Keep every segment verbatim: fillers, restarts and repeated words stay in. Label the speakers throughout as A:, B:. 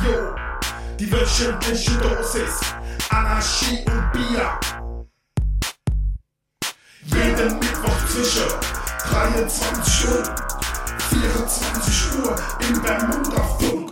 A: Radio, die wöchentliche Dosis Anarchie und Bier. Jeden Mittwoch zwischen dreiundzwanzig und vierundzwanzig Uhr im Bermuda-Funk.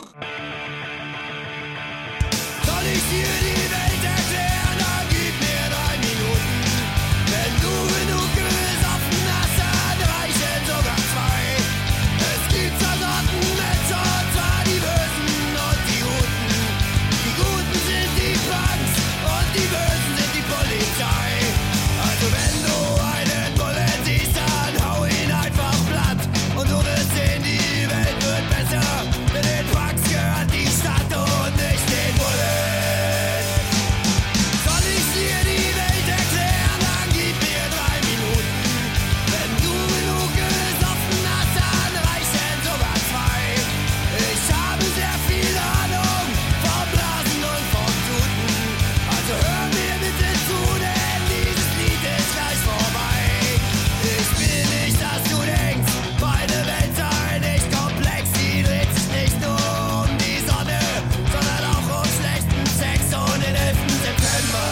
B: Soll ich dir die Welt erklären, dann gib mir drei Minuten. Wenn du genug gesoffen hast, dann reichen sogar zwei. Es gibt zwei Sorten Menschen, und zwar die Bösen und die Guten. Die Guten sind die Punks und die Bösen sind die Polizei. Also wenn du einen Bullen siehst, dann hau ihn einfach platt. Und du wirst sehen, die Welt wird besser. Mit den Punks gehört die Stadt und nicht den Bullen. Soll ich dir die Welt erklären, dann gib mir drei Minuten. Wenn du genug gesoffen hast, dann reichen sogar zwei. Ich habe sehr viel Ahnung vom Blasen und vom Tuten. Also hör mir bitte zu, denn dieses Lied ist gleich vorbei. Ich will nicht, dass du denkst, meine Welt sei nicht komplex. Die dreht sich nicht nur um die Sonne, sondern auch um schlechten Sex und den elften September.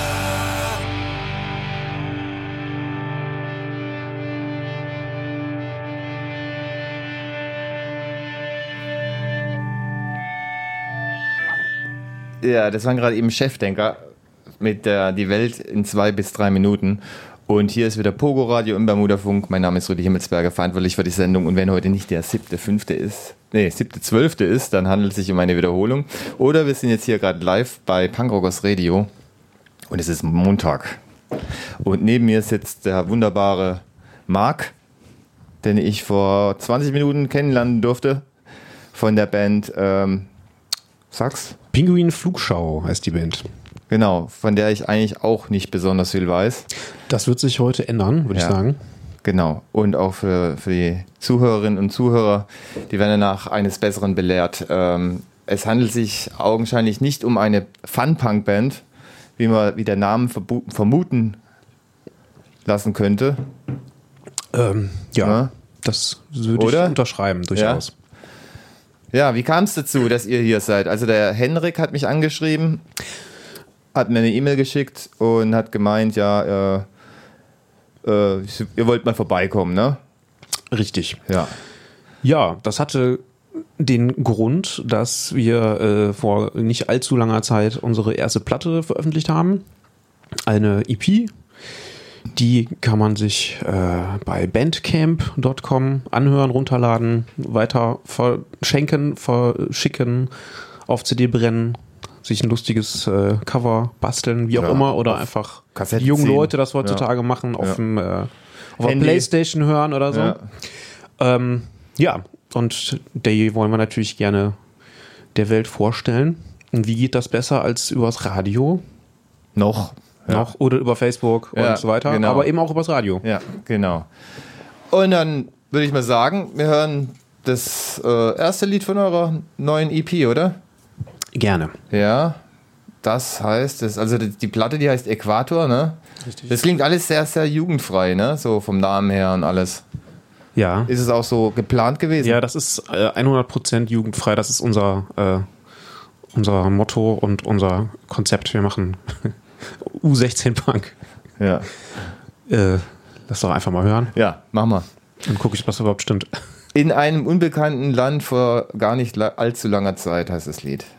C: Ja, das waren gerade eben Chefdenker mit der Die Welt in zwei bis drei Minuten. Und hier ist wieder Pogo Radio im Bermuda-Funk. Mein Name ist Rudi Himmelsberger, verantwortlich für die Sendung. Und wenn heute nicht der siebte fünfte ist, nee, siebte zwölfte ist, dann handelt es sich um eine Wiederholung. Oder wir sind jetzt hier gerade live bei Punkrockers Radio. Und es ist Montag. Und neben mir sitzt der wunderbare Marc, den ich vor zwanzig Minuten kennenlernen durfte. Von der Band, ähm, sag's?
D: Pinguin Flugschau heißt die Band.
C: Genau, von der ich eigentlich auch nicht besonders viel weiß.
D: Das wird sich heute ändern, würde
C: Ja.
D: ich sagen.
C: Genau, und auch für, für die Zuhörerinnen und Zuhörer, die werden danach eines Besseren belehrt. Ähm, es handelt sich augenscheinlich nicht um eine Fun-Punk-Band, wie man wie der Name verbu- vermuten lassen könnte.
D: Ähm, ja,
C: Ja.
D: das würde
C: Oder?
D: ich unterschreiben, durchaus.
C: Ja, wie kam es dazu, dass ihr hier seid? Also der Henrik hat mich angeschrieben, hat mir eine E-Mail geschickt und hat gemeint, ja, äh, äh, ihr wollt mal vorbeikommen, ne?
D: Richtig.
C: Ja.
D: Ja, das hatte den Grund, dass wir äh, vor nicht allzu langer Zeit unsere erste Platte veröffentlicht haben. Eine E P. Die kann man sich äh, bei bandcamp Punkt com anhören, runterladen, weiter verschenken, verschicken, auf C D brennen, sich ein lustiges äh, Cover basteln, wie auch
C: Ja,
D: immer, oder
C: auf
D: einfach
C: Kassette
D: die jungen
C: ziehen.
D: Leute das heutzutage
C: Ja.
D: machen, auf
C: Ja.
D: dem äh, auf der
C: Handy.
D: Playstation hören oder so.
C: Ja.
D: Ähm, ja, und die wollen wir natürlich gerne der Welt vorstellen. Und wie geht das besser als übers Radio?
C: Noch. Ja.
D: Noch oder über Facebook
C: Ja,
D: und so weiter,
C: genau.
D: aber eben auch übers Radio.
C: Ja, genau. Und dann würde ich mal sagen, wir hören das äh, erste Lied von eurer neuen E P, oder?
D: Gerne.
C: Ja, das heißt, das, also die, die Platte, die heißt Äquator, ne?
D: Richtig.
C: Das klingt alles sehr, sehr jugendfrei, ne? So vom Namen her und alles.
D: Ja.
C: Ist es auch so geplant gewesen?
D: Ja, das ist äh, hundert Prozent jugendfrei. Das ist unser, äh, unser Motto und unser Konzept. Wir machen U sechzehn Punk.
C: Ja.
D: Äh, lass doch einfach mal hören.
C: Ja, mach mal.
D: Dann gucke ich, was überhaupt stimmt.
C: In einem unbekannten Land vor gar nicht la- allzu langer Zeit heißt das Lied.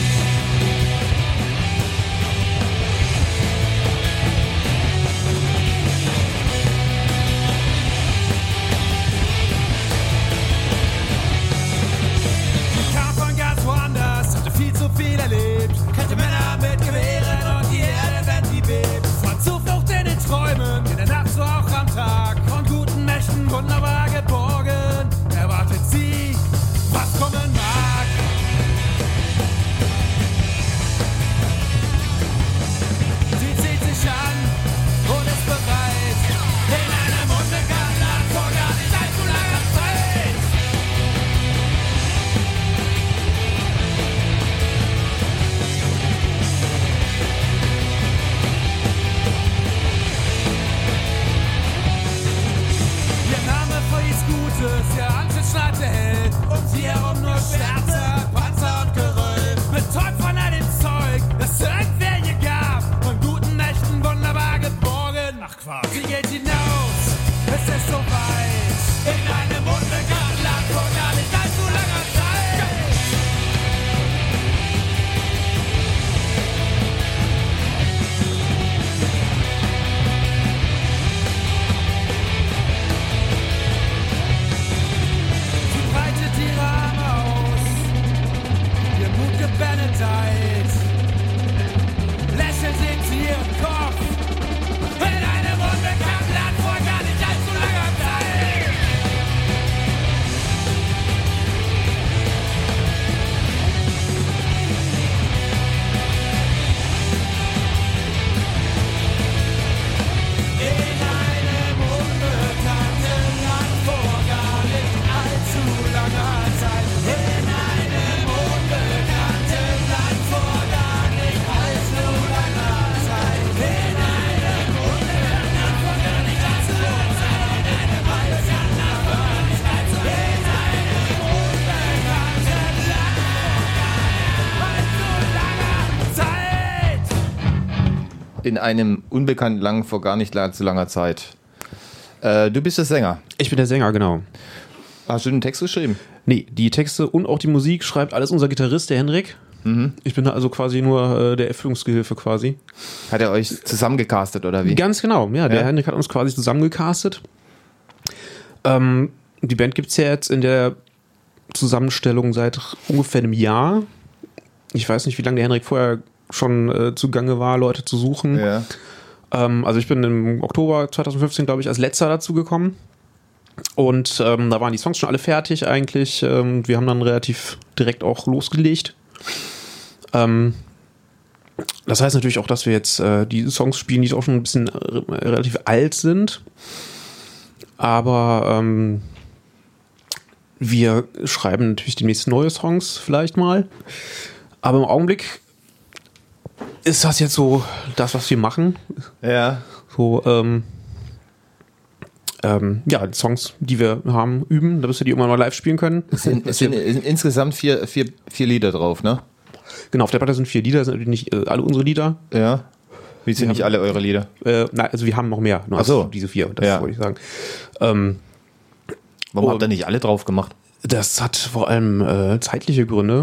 B: Kam von ganz woanders, hatte viel zu viel erlebt. Kannte Männer mit Gewehren und die Erde, wenn sie bebt. Von Zuflucht in den Träumen, in der Nacht so auch am Tag. Von guten Mächten wunderbar geborgen. Erwartet sie, was kommen mag. Benedikt. Lächeln sind sie ihren Kopf. In einem unbekannten Land vor gar nicht allzu langer Zeit. In einem unbekannten Land vor gar nicht allzu langer Zeit. In einem unbekannten Land vor gar nicht allzu langer Zeit. In einem unbekannten Land vor gar nicht allzu langer Zeit. In einem unbekannten Land vor gar nicht allzu langer Zeit. In einem unbekannten Land vor gar nicht allzu langer Zeit.
C: In einem unbekannten Lang vor gar nicht allzu langer Zeit. Äh, du bist der Sänger.
D: Ich bin der Sänger, genau.
C: Hast du den Text geschrieben?
D: Nee, die Texte und auch die Musik schreibt alles unser Gitarrist, der Henrik.
C: Mhm.
D: Ich bin da also quasi nur äh, der Erfüllungsgehilfe quasi.
C: Hat er euch zusammengecastet oder wie?
D: Ganz genau, ja, der
C: Ja.
D: Henrik hat uns quasi zusammengecastet. Ähm, die Band gibt es ja jetzt in der Zusammenstellung seit ungefähr einem Jahr. Ich weiß nicht, wie lange der Henrik vorher schon äh, zugange war, Leute zu suchen.
C: Ja.
D: Ähm, also ich bin im Oktober zwanzig fünfzehn, glaube ich, als letzter dazu gekommen. Und ähm, da waren die Songs schon alle fertig eigentlich. Ähm, wir haben dann relativ direkt auch losgelegt. Ähm, das heißt natürlich auch, dass wir jetzt äh, die Songs spielen, die auch schon ein bisschen äh, relativ alt sind. Aber ähm, wir schreiben natürlich demnächst neue Songs vielleicht mal. Aber im Augenblick ist das jetzt so das, was wir machen.
C: Ja.
D: So, ähm, ähm, ja, die Songs, die wir haben, üben, damit wir die immer noch live spielen können.
C: Es sind, es sind insgesamt vier, vier, vier Lieder drauf, ne?
D: Genau, auf der Platte sind vier Lieder, das sind natürlich nicht äh, alle unsere Lieder.
C: Ja. Wie sind
D: Wir
C: nicht
D: haben-
C: alle eure Lieder?
D: Äh, nein, also wir haben noch mehr, nur
C: Ach so.
D: als diese vier, das
C: Ja.
D: wollte ich sagen. Ähm,
C: Warum
D: Oh.
C: habt ihr nicht alle drauf gemacht?
D: das hat vor allem äh, zeitliche Gründe.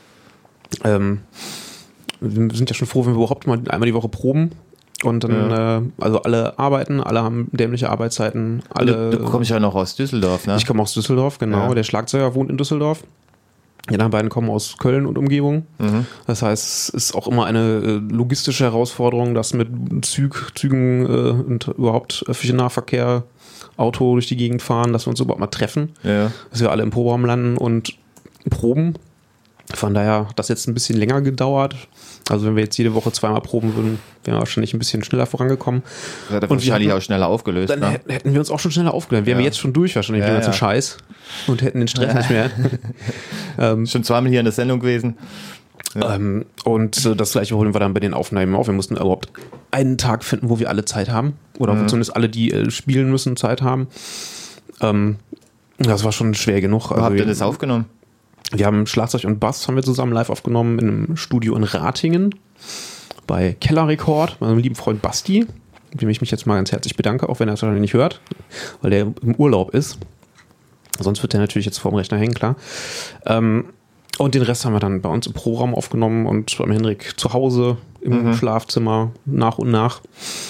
D: Ähm, wir sind ja schon froh, wenn wir überhaupt mal einmal die Woche proben. Und dann,
C: Ja.
D: äh, also alle arbeiten, alle haben dämliche Arbeitszeiten, alle.
C: Du, du kommst ja noch aus Düsseldorf, ne?
D: Ich komme aus Düsseldorf, genau.
C: Ja.
D: Der Schlagzeuger wohnt in Düsseldorf. Die anderen beiden kommen aus Köln und Umgebung.
C: Mhm.
D: Das heißt, es ist auch immer eine äh, logistische Herausforderung, dass mit Züg, Zügen äh, und überhaupt öffentlichen Nahverkehr, Auto durch die Gegend fahren, dass wir uns überhaupt mal treffen,
C: Ja.
D: dass wir alle im Proberaum landen und proben. Von daher hat das jetzt ein bisschen länger gedauert. Also wenn wir jetzt jede Woche zweimal proben würden, wären wir wahrscheinlich ein bisschen schneller vorangekommen.
C: Das hat er
D: Und wir
C: wahrscheinlich
D: hatten-
C: auch schneller aufgelöst,
D: Dann
C: ne?
D: hätten- hätten wir uns auch schon schneller aufgeladen. Wären
C: Ja.
D: wir jetzt schon durch wahrscheinlich mit
C: Ja,
D: dem ganzen
C: ja.
D: Scheiß und hätten den Stress nicht mehr. ähm,
C: Schon zweimal hier in der Sendung gewesen.
D: ähm, und äh, das gleiche holen wir dann bei den Aufnahmen auf. Wir mussten überhaupt einen Tag finden, wo wir alle Zeit haben. Oder wo zumindest alle, die äh, spielen müssen, Zeit haben. Ähm, das war schon schwer genug.
C: Wo
D: Also
C: habt ihr
D: wir,
C: das aufgenommen?
D: wir haben Schlagzeug und Bass haben wir zusammen live aufgenommen in einem Studio in Ratingen bei Keller Record, meinem lieben Freund Basti, dem ich mich jetzt mal ganz herzlich bedanke, auch wenn er es wahrscheinlich nicht hört, weil der im Urlaub ist. Sonst wird er natürlich jetzt vorm Rechner hängen, klar. Ähm, und den Rest haben wir dann bei uns im Proberaum aufgenommen und beim Henrik zu Hause im Schlafzimmer nach und nach.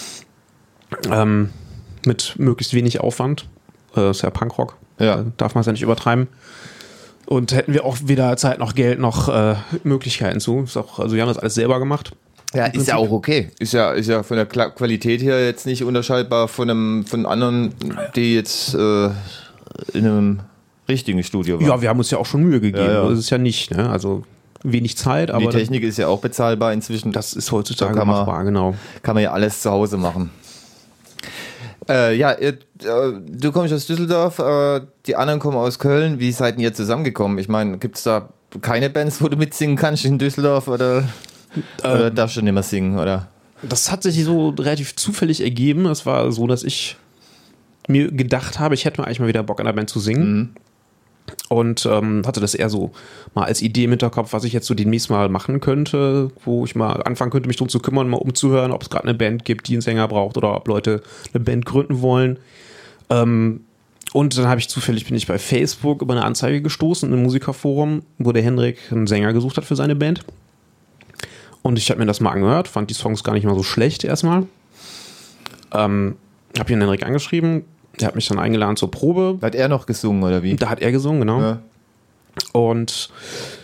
D: Ähm, mit möglichst wenig Aufwand. Äh, ist ja Punkrock.
C: Ja.
D: Äh, darf man es ja nicht übertreiben. Und hätten wir auch weder Zeit noch Geld noch äh, Möglichkeiten zu. Ist auch, also wir haben das alles selber gemacht.
C: Ja, ist ja auch okay. Ist ja, ist ja von der Kla- Qualität her jetzt nicht unterscheidbar von einem, von anderen, die jetzt äh, in einem richtigen Studio waren.
D: Ja, wir haben uns ja auch schon Mühe gegeben.
C: Ja, ja.
D: Das ist ja nicht, ne? Also wenig Zeit, aber
C: die Technik ist ja auch bezahlbar inzwischen.
D: das ist heutzutage
C: Da kann man-
D: machbar, genau.
C: Kann man ja alles zu Hause machen. Äh, ja, ihr, äh, du kommst aus Düsseldorf, äh, die anderen kommen aus Köln. Wie seid ihr zusammengekommen? Ich meine, gibt es da keine Bands, wo du mitsingen kannst in Düsseldorf oder, oder darfst du nicht mehr singen? Oder?
D: Das hat sich so relativ zufällig ergeben. Es war so, dass ich mir gedacht habe, ich hätte mal eigentlich mal wieder Bock an der Band zu singen. Und ähm, hatte das eher so mal als Idee im Hinterkopf, was ich jetzt so demnächst mal machen könnte, wo ich mal anfangen könnte, mich drum zu kümmern, mal umzuhören, ob es gerade eine Band gibt, die einen Sänger braucht oder ob Leute eine Band gründen wollen. Ähm, und dann habe ich zufällig, bin ich bei Facebook über eine Anzeige gestoßen, in einem Musikerforum, wo der Henrik einen Sänger gesucht hat für seine Band. Und ich habe mir das mal angehört, fand die Songs gar nicht mal so schlecht erstmal. Ähm, habe ihn Henrik angeschrieben, der hat mich dann eingeladen zur Probe.
C: Hat er noch gesungen oder wie?
D: Da hat er gesungen, genau.
C: Ja.
D: Und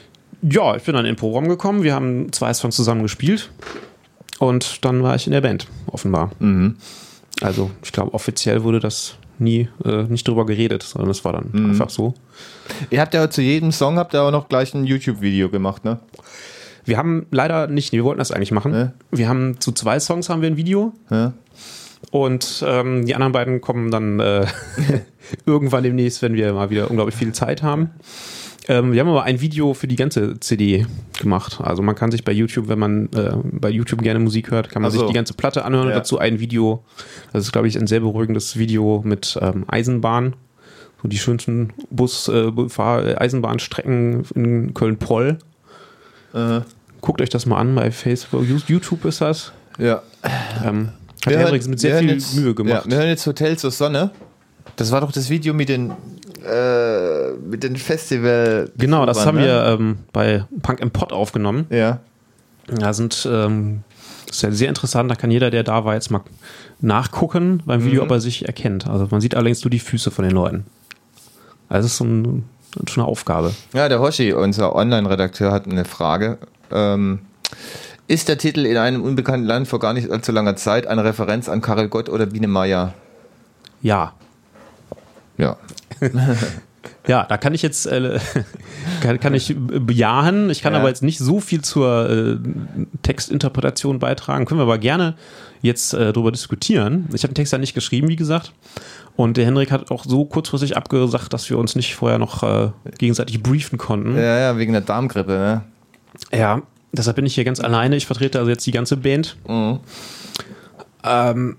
D: Ja, ich bin dann in den Proberaum gekommen. Wir haben zwei Songs zusammen gespielt. Und dann war ich in der Band, offenbar.
C: Mhm.
D: Also, ich glaube, offiziell wurde das nie, äh, nicht drüber geredet, sondern es war dann mhm. einfach so.
C: Ihr habt ja zu jedem Song habt ihr auch noch gleich ein YouTube-Video gemacht, ne?
D: Wir haben leider nicht, wir wollten das eigentlich machen.
C: Ja.
D: Wir haben zu zwei Songs haben wir ein Video.
C: Ja.
D: Und ähm, die anderen beiden kommen dann äh, irgendwann demnächst, wenn wir mal wieder unglaublich viel Zeit haben. Ähm, wir haben aber ein Video für die ganze C D gemacht. Also man kann sich bei YouTube, wenn man äh, bei YouTube gerne Musik hört, kann man
C: Ach so.
D: sich die ganze Platte anhören
C: Ja.
D: und dazu ein Video. Das ist, glaube ich, ein sehr beruhigendes Video mit ähm, Eisenbahn. So die schönsten Bus, äh, Fahr- Eisenbahnstrecken in Köln-Poll.
C: Äh,
D: Guckt euch das mal an bei Facebook. YouTube ist das.
C: ja.
D: Ähm, hat
C: Wir
D: der
C: hören-
D: Hendrix mit
C: wir
D: sehr
C: hören
D: viel
C: jetzt,
D: Mühe gemacht.
C: Ja, wir hören jetzt Hotel zur Sonne. Das war doch das Video mit den äh, mit den Festival.
D: Genau, das haben
C: ne?
D: wir ähm, bei Punk im Pod aufgenommen.
C: Ja.
D: Da sind, ähm, das ist ja sehr interessant, da kann jeder, der da war, jetzt mal nachgucken beim Video,
C: Mhm.
D: ob er sich erkennt. Also man sieht allerdings nur die Füße von den Leuten. Also das ist so ein, schon eine Aufgabe.
C: Ja, der Hoshi, unser Online-Redakteur, hat eine Frage. Ähm, ist der Titel in einem unbekannten Land vor gar nicht allzu langer Zeit eine Referenz an Karel Gott oder Biene Meier?
D: Ja.
C: Ja.
D: Ja, da kann ich jetzt äh, kann, kann ich bejahen. Ich kann
C: Ja.
D: aber jetzt nicht so viel zur äh, Textinterpretation beitragen. Können wir aber gerne jetzt äh, darüber diskutieren. Ich habe den Text ja nicht geschrieben, wie gesagt. Und der Hendrik hat auch so kurzfristig abgesagt, dass wir uns nicht vorher noch äh, gegenseitig briefen konnten.
C: Ja, ja, wegen der Darmgrippe, ne?
D: Ja, deshalb bin ich hier ganz alleine. Ich vertrete also jetzt die ganze Band.
C: Mhm.
D: Ähm,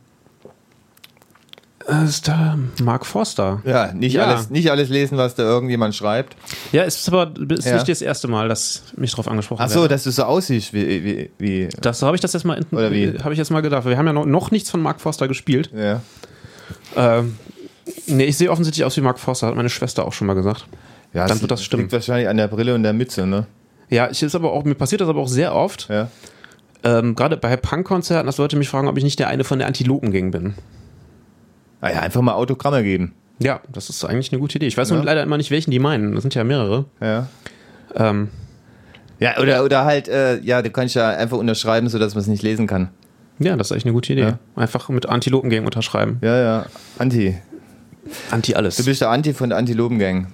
D: äh, ist da Mark Forster.
C: Ja, nicht,
D: Ja.
C: Alles, nicht alles lesen, was da irgendjemand schreibt.
D: Ja, es ist aber ist
C: Ja.
D: nicht das erste Mal, dass mich darauf angesprochen
C: Ach so,
D: werde.
C: dass du so aussiehst wie. wie, wie
D: Das habe ich das jetzt mal in,
C: Oder wie?
D: habe ich jetzt mal gedacht. Wir haben ja noch, noch nichts von Mark Forster gespielt.
C: ja.
D: Ähm, nee, ich sehe offensichtlich aus wie Mark Forster, hat meine Schwester auch schon mal gesagt.
C: ja
D: Dann wird das stimmen.
C: Liegt wahrscheinlich an der Brille und der Mütze, ne?
D: Ja, ich ist aber auch, mir passiert das aber auch sehr oft.
C: Ja.
D: Ähm, gerade bei Punk-Konzerten, dass Leute mich fragen, ob ich nicht der eine von der Antilopen-Gang bin.
C: Ah ja, einfach mal Autogramme geben.
D: Ja, das ist eigentlich eine gute Idee. Ich weiß
C: Ja.
D: nur leider immer nicht, welchen die meinen. Das sind ja mehrere.
C: Ja.
D: Ähm,
C: Ja, oder, oder halt, äh, ja, du kannst ja einfach unterschreiben, sodass man es nicht lesen kann.
D: ja, das ist eigentlich eine gute Idee.
C: Ja.
D: Einfach mit Antilopen-Gang unterschreiben.
C: Ja, ja. Anti.
D: Anti alles.
C: Du bist der Anti von der Antilopengang.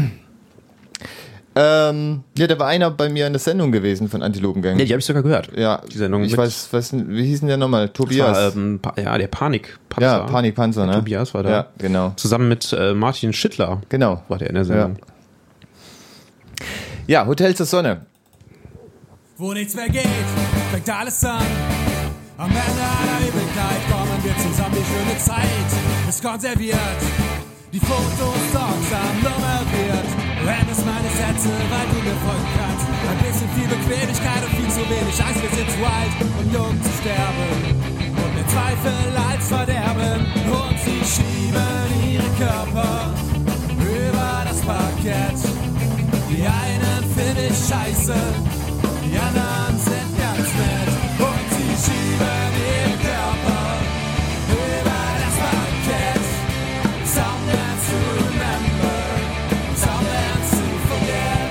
C: ähm, ja, da war einer bei mir in der Sendung gewesen von Antilopengang.
D: Ja, die habe ich sogar gehört.
C: Ja,
D: Die Sendung
C: ich
D: mit-
C: weiß, weiß, wie hieß denn der nochmal?
D: Das
C: Tobias.
D: war, ähm, Pa- ja, der Panikpanzer.
C: ja, Panikpanzer, ne?
D: Tobias war da.
C: Ja, genau.
D: Zusammen mit äh, Martin Schittler
C: Genau.
D: war der in der Sendung.
C: Ja, Hotel zur Sonne.
B: Wo nichts mehr geht, fängt alles an. Am Ende einer Ewigkeit kommen wir zusammen, die schöne Zeit ist konserviert. Die Fotos sorgsam nummeriert. Du hättest meine Sätze, weil du mir folgen kannst. Ein bisschen viel Bequemlichkeit und viel zu wenig Angst. Wir sind zu alt, um jung zu sterben. Und mehr Zweifel als Verderben. Und sie schieben ihre Körper über das Parkett. Die einen finde ich scheiße, die anderen sind ganz nett. Und sie schieben ihren Körper über das Parkett. Something to remember, something to forget.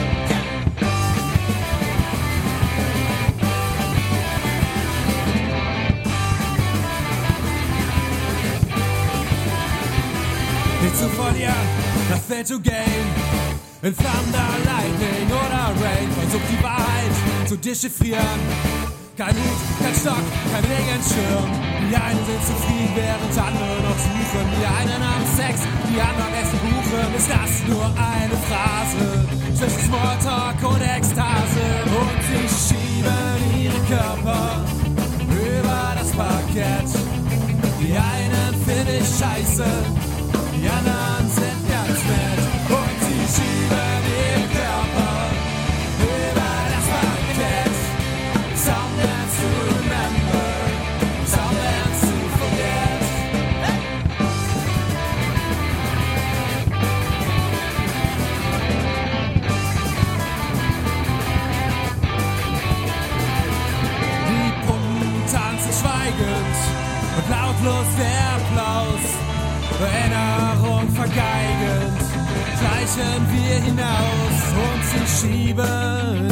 B: Nichts zu verlieren, nothing to gain. In Thunder, Lightning oder Rain versucht die Wahrheit zu dechiffrieren. Kein Hut, kein Stock, kein Regenschirm. Die einen sind zufrieden, während andere noch suchen. Die einen haben Sex, die anderen essen Kuchen. Ist das nur eine Phrase zwischen Smalltalk und Ekstase? Und sie schieben ihre Körper über das Parkett. Die einen finde ich scheiße, die anderen sind ganz nett. Und sie schieben ihren Körper über das Parkett. Something to remember, something to forget. Die Pumpen tanzen schweigend und lautlos der Applaus. Erinnerung vergeigend, schleichen wir hinaus und sie schieben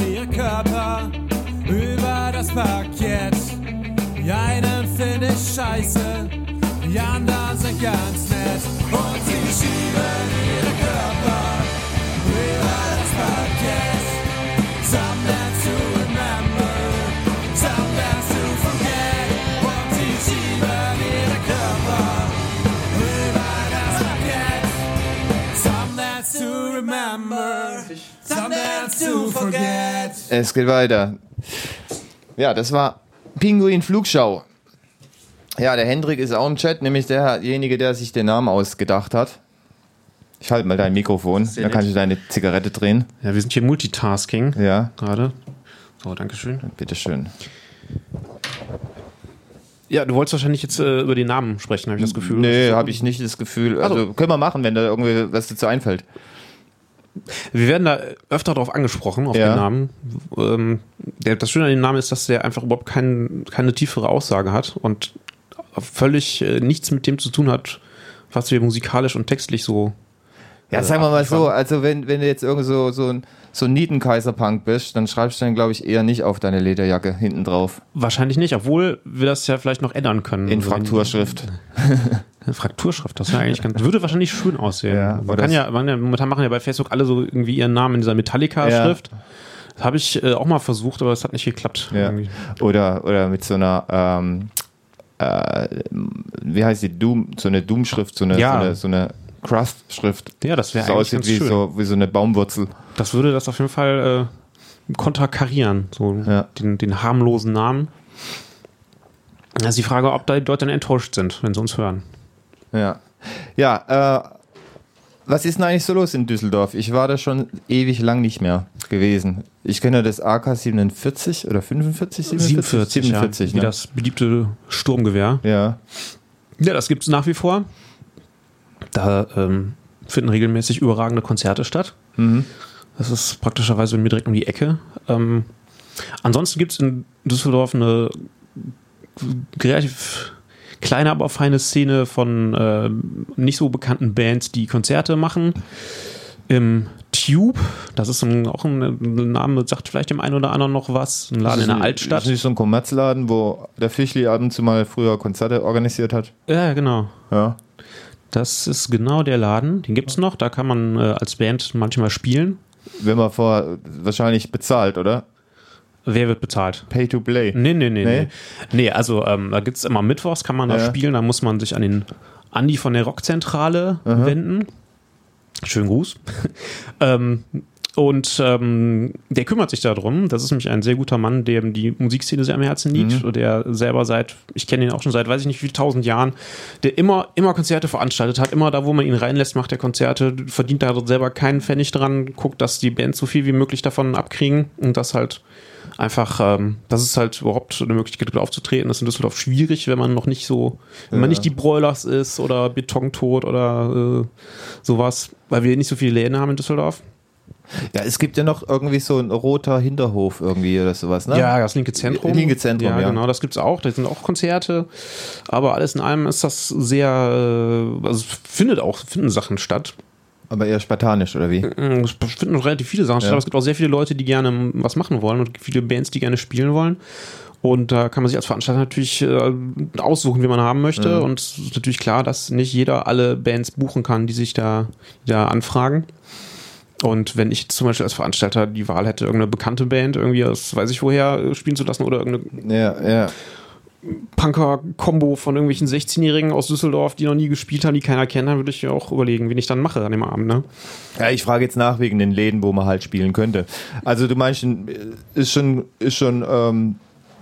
B: scheiße, die anderen sind ganz nett. Und sie schieben ihre Körper über das Parkett. Some dance to remember, some dance to forget. Und sie schieben ihre Körper über das Parkett. Some dance to remember, some dance to forget.
C: Es geht weiter. Ja, das war Pinguin Flugschau. Ja, der Hendrik ist auch im Chat, nämlich derjenige, der sich den Namen ausgedacht hat. Ich halte mal dein Mikrofon, da kannst du deine Zigarette drehen.
D: Ja, wir sind hier Multitasking
C: Ja,
D: gerade. So, dankeschön.
C: bitteschön.
D: Ja, du wolltest wahrscheinlich jetzt äh, über den Namen sprechen, habe ich das Gefühl.
C: Nee, habe ich nicht das Gefühl. Also,
D: Also-
C: können wir machen, wenn da irgendwie was dazu einfällt.
D: Wir werden da öfter darauf angesprochen, auf
C: Ja.
D: den Namen. Ähm, der, das Schöne an dem Namen ist, dass der einfach überhaupt kein, keine tiefere Aussage hat und völlig äh, nichts mit dem zu tun hat, was wir musikalisch und textlich so.
C: Ja,
D: äh,
C: sagen wir mal
D: abliefern.
C: so, also wenn, wenn du jetzt irgendwie so, so ein, so ein Nietenkaiser-Punk bist, dann schreibst du dann, glaube ich, eher nicht auf deine Lederjacke hinten drauf.
D: Wahrscheinlich nicht, obwohl wir das ja vielleicht noch ändern können.
C: In
D: Also,
C: Frakturschrift.
D: Eine Frakturschrift, das wäre eigentlich ganz, würde wahrscheinlich schön aussehen.
C: Ja,
D: man
C: oder
D: kann
C: das-
D: ja, man, momentan machen ja bei Facebook alle so irgendwie ihren Namen in dieser Metallica-Schrift. Das habe ich äh, auch mal versucht, aber es hat nicht geklappt.
C: Ja.
D: irgendwie.
C: Oder, oder mit so einer, ähm, äh, wie heißt die, Doom, so eine Doom-Schrift, so eine,
D: Ja.
C: so eine, so eine Crust-Schrift.
D: Ja, das wäre
C: So
D: eigentlich
C: aussieht
D: ganz
C: wie
D: schön.
C: so, wie so eine Baumwurzel.
D: Das würde das auf jeden Fall äh, konterkarieren, so
C: Ja.
D: den, den harmlosen Namen. Das ist die Frage, ob da die Leute dann enttäuscht sind, wenn sie uns hören.
C: Ja. Ja, äh, was ist denn eigentlich so los in Düsseldorf? Ich war da schon ewig lang nicht mehr gewesen. Ich kenne das A K siebenundvierzig oder fünfundvierzig?
D: siebenundvierzig,
C: siebenundvierzig,
D: ja, wie
C: ne?
D: das beliebte Sturmgewehr.
C: Ja.
D: Ja, das gibt es nach wie vor. Da ähm, finden regelmäßig überragende Konzerte statt.
C: Mhm.
D: Das ist praktischerweise bei mir direkt um die Ecke. Ähm, ansonsten gibt es in Düsseldorf eine relativ kleine, aber feine Szene von äh, nicht so bekannten Bands, die Konzerte machen. Im Tube, das ist ein, auch ein, ein Name, sagt vielleicht dem einen oder anderen noch was. Ein Laden in der Altstadt.
C: Das ist nicht so ein Kommerzladen, wo der Fischli ab und zu mal früher Konzerte organisiert hat.
D: Ja, genau.
C: Ja.
D: Das ist genau der Laden. Den gibt es noch. Da kann man äh, als Band manchmal spielen.
C: Wenn man vor wahrscheinlich bezahlt, oder?
D: Wer wird bezahlt?
C: Pay to play.
D: Nee, nee, nee.
C: Nee?
D: Nee, nee also ähm, da gibt es immer Mittwochs, kann man da
C: Ja.
D: spielen. Da muss man sich an den Andi von der Rockzentrale wenden. Schönen Gruß. ähm, und ähm, der kümmert sich darum. Das ist nämlich ein sehr guter Mann, dem die Musikszene sehr am Herzen liegt. Und der selber seit, ich kenne ihn auch schon seit, weiß ich nicht wie tausend Jahren, der immer, immer Konzerte veranstaltet hat. Immer da, wo man ihn reinlässt, macht er Konzerte, verdient da selber keinen Pfennig dran, guckt, dass die Bands so viel wie möglich davon abkriegen. Und das halt einfach, ähm, das ist halt überhaupt eine Möglichkeit, gut aufzutreten. Das ist in Düsseldorf schwierig, wenn man noch nicht so, wenn man
C: Ja.
D: nicht die Broilers ist oder Betontod oder äh, sowas, weil wir nicht so viele Läden haben in Düsseldorf.
C: Ja, es gibt ja noch irgendwie so ein roter Hinterhof irgendwie oder sowas, ne?
D: Ja, das linke Zentrum.
C: Linke Zentrum, ja.
D: genau, das gibt's auch. Da sind auch Konzerte. Aber alles in allem ist das sehr, äh, also es findet auch, finden Sachen statt.
C: Aber eher spartanisch, oder wie?
D: Es finden relativ viele Sachen statt,
C: Ja.
D: aber es gibt auch sehr viele Leute, die gerne was machen wollen und viele Bands, die gerne spielen wollen. Und da kann man sich als Veranstalter natürlich äh, aussuchen, wie man haben möchte.
C: Ja.
D: Und es ist natürlich klar, dass nicht jeder alle Bands buchen kann, die sich da, die da anfragen. Und wenn ich zum Beispiel als Veranstalter die Wahl hätte, irgendeine bekannte Band irgendwie aus weiß ich woher spielen zu lassen oder irgendeine
C: Ja, ja.
D: Punker-Kombo von irgendwelchen sechzehnjährigen aus Düsseldorf, die noch nie gespielt haben, die keiner kennt, dann würde ich mir auch überlegen, wen ich dann mache an dem Abend. Ne?
C: Ja, ich frage jetzt nach wegen den Läden, wo man halt spielen könnte. Also du meinst, ist schon, ist schon, ähm,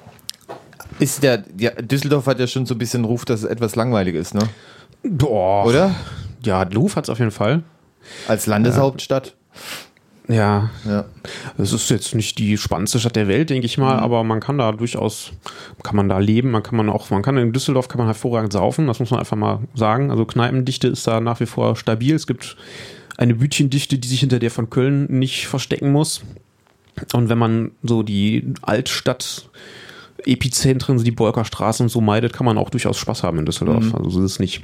C: ist der, ja, Düsseldorf hat ja schon so ein bisschen Ruf, dass es etwas langweilig ist, ne?
D: Boah.
C: Oder?
D: Ja, Ruf hat es auf jeden Fall.
C: Als Landeshauptstadt.
D: Ja,
C: Ja.
D: es ist jetzt nicht die spannendste Stadt der Welt, denke ich mal,
C: Mhm.
D: aber man kann da durchaus, kann man da leben, man kann man auch, man kann in Düsseldorf kann man hervorragend saufen, das muss man einfach mal sagen. Also Kneipendichte ist da nach wie vor stabil. Es gibt eine Bütchendichte, die sich hinter der von Köln nicht verstecken muss. Und wenn man so die Altstadt Epizentren, so die Bolkerstraße und so meidet, kann man auch durchaus Spaß haben in Düsseldorf.
C: Mhm.
D: Also so ist es nicht.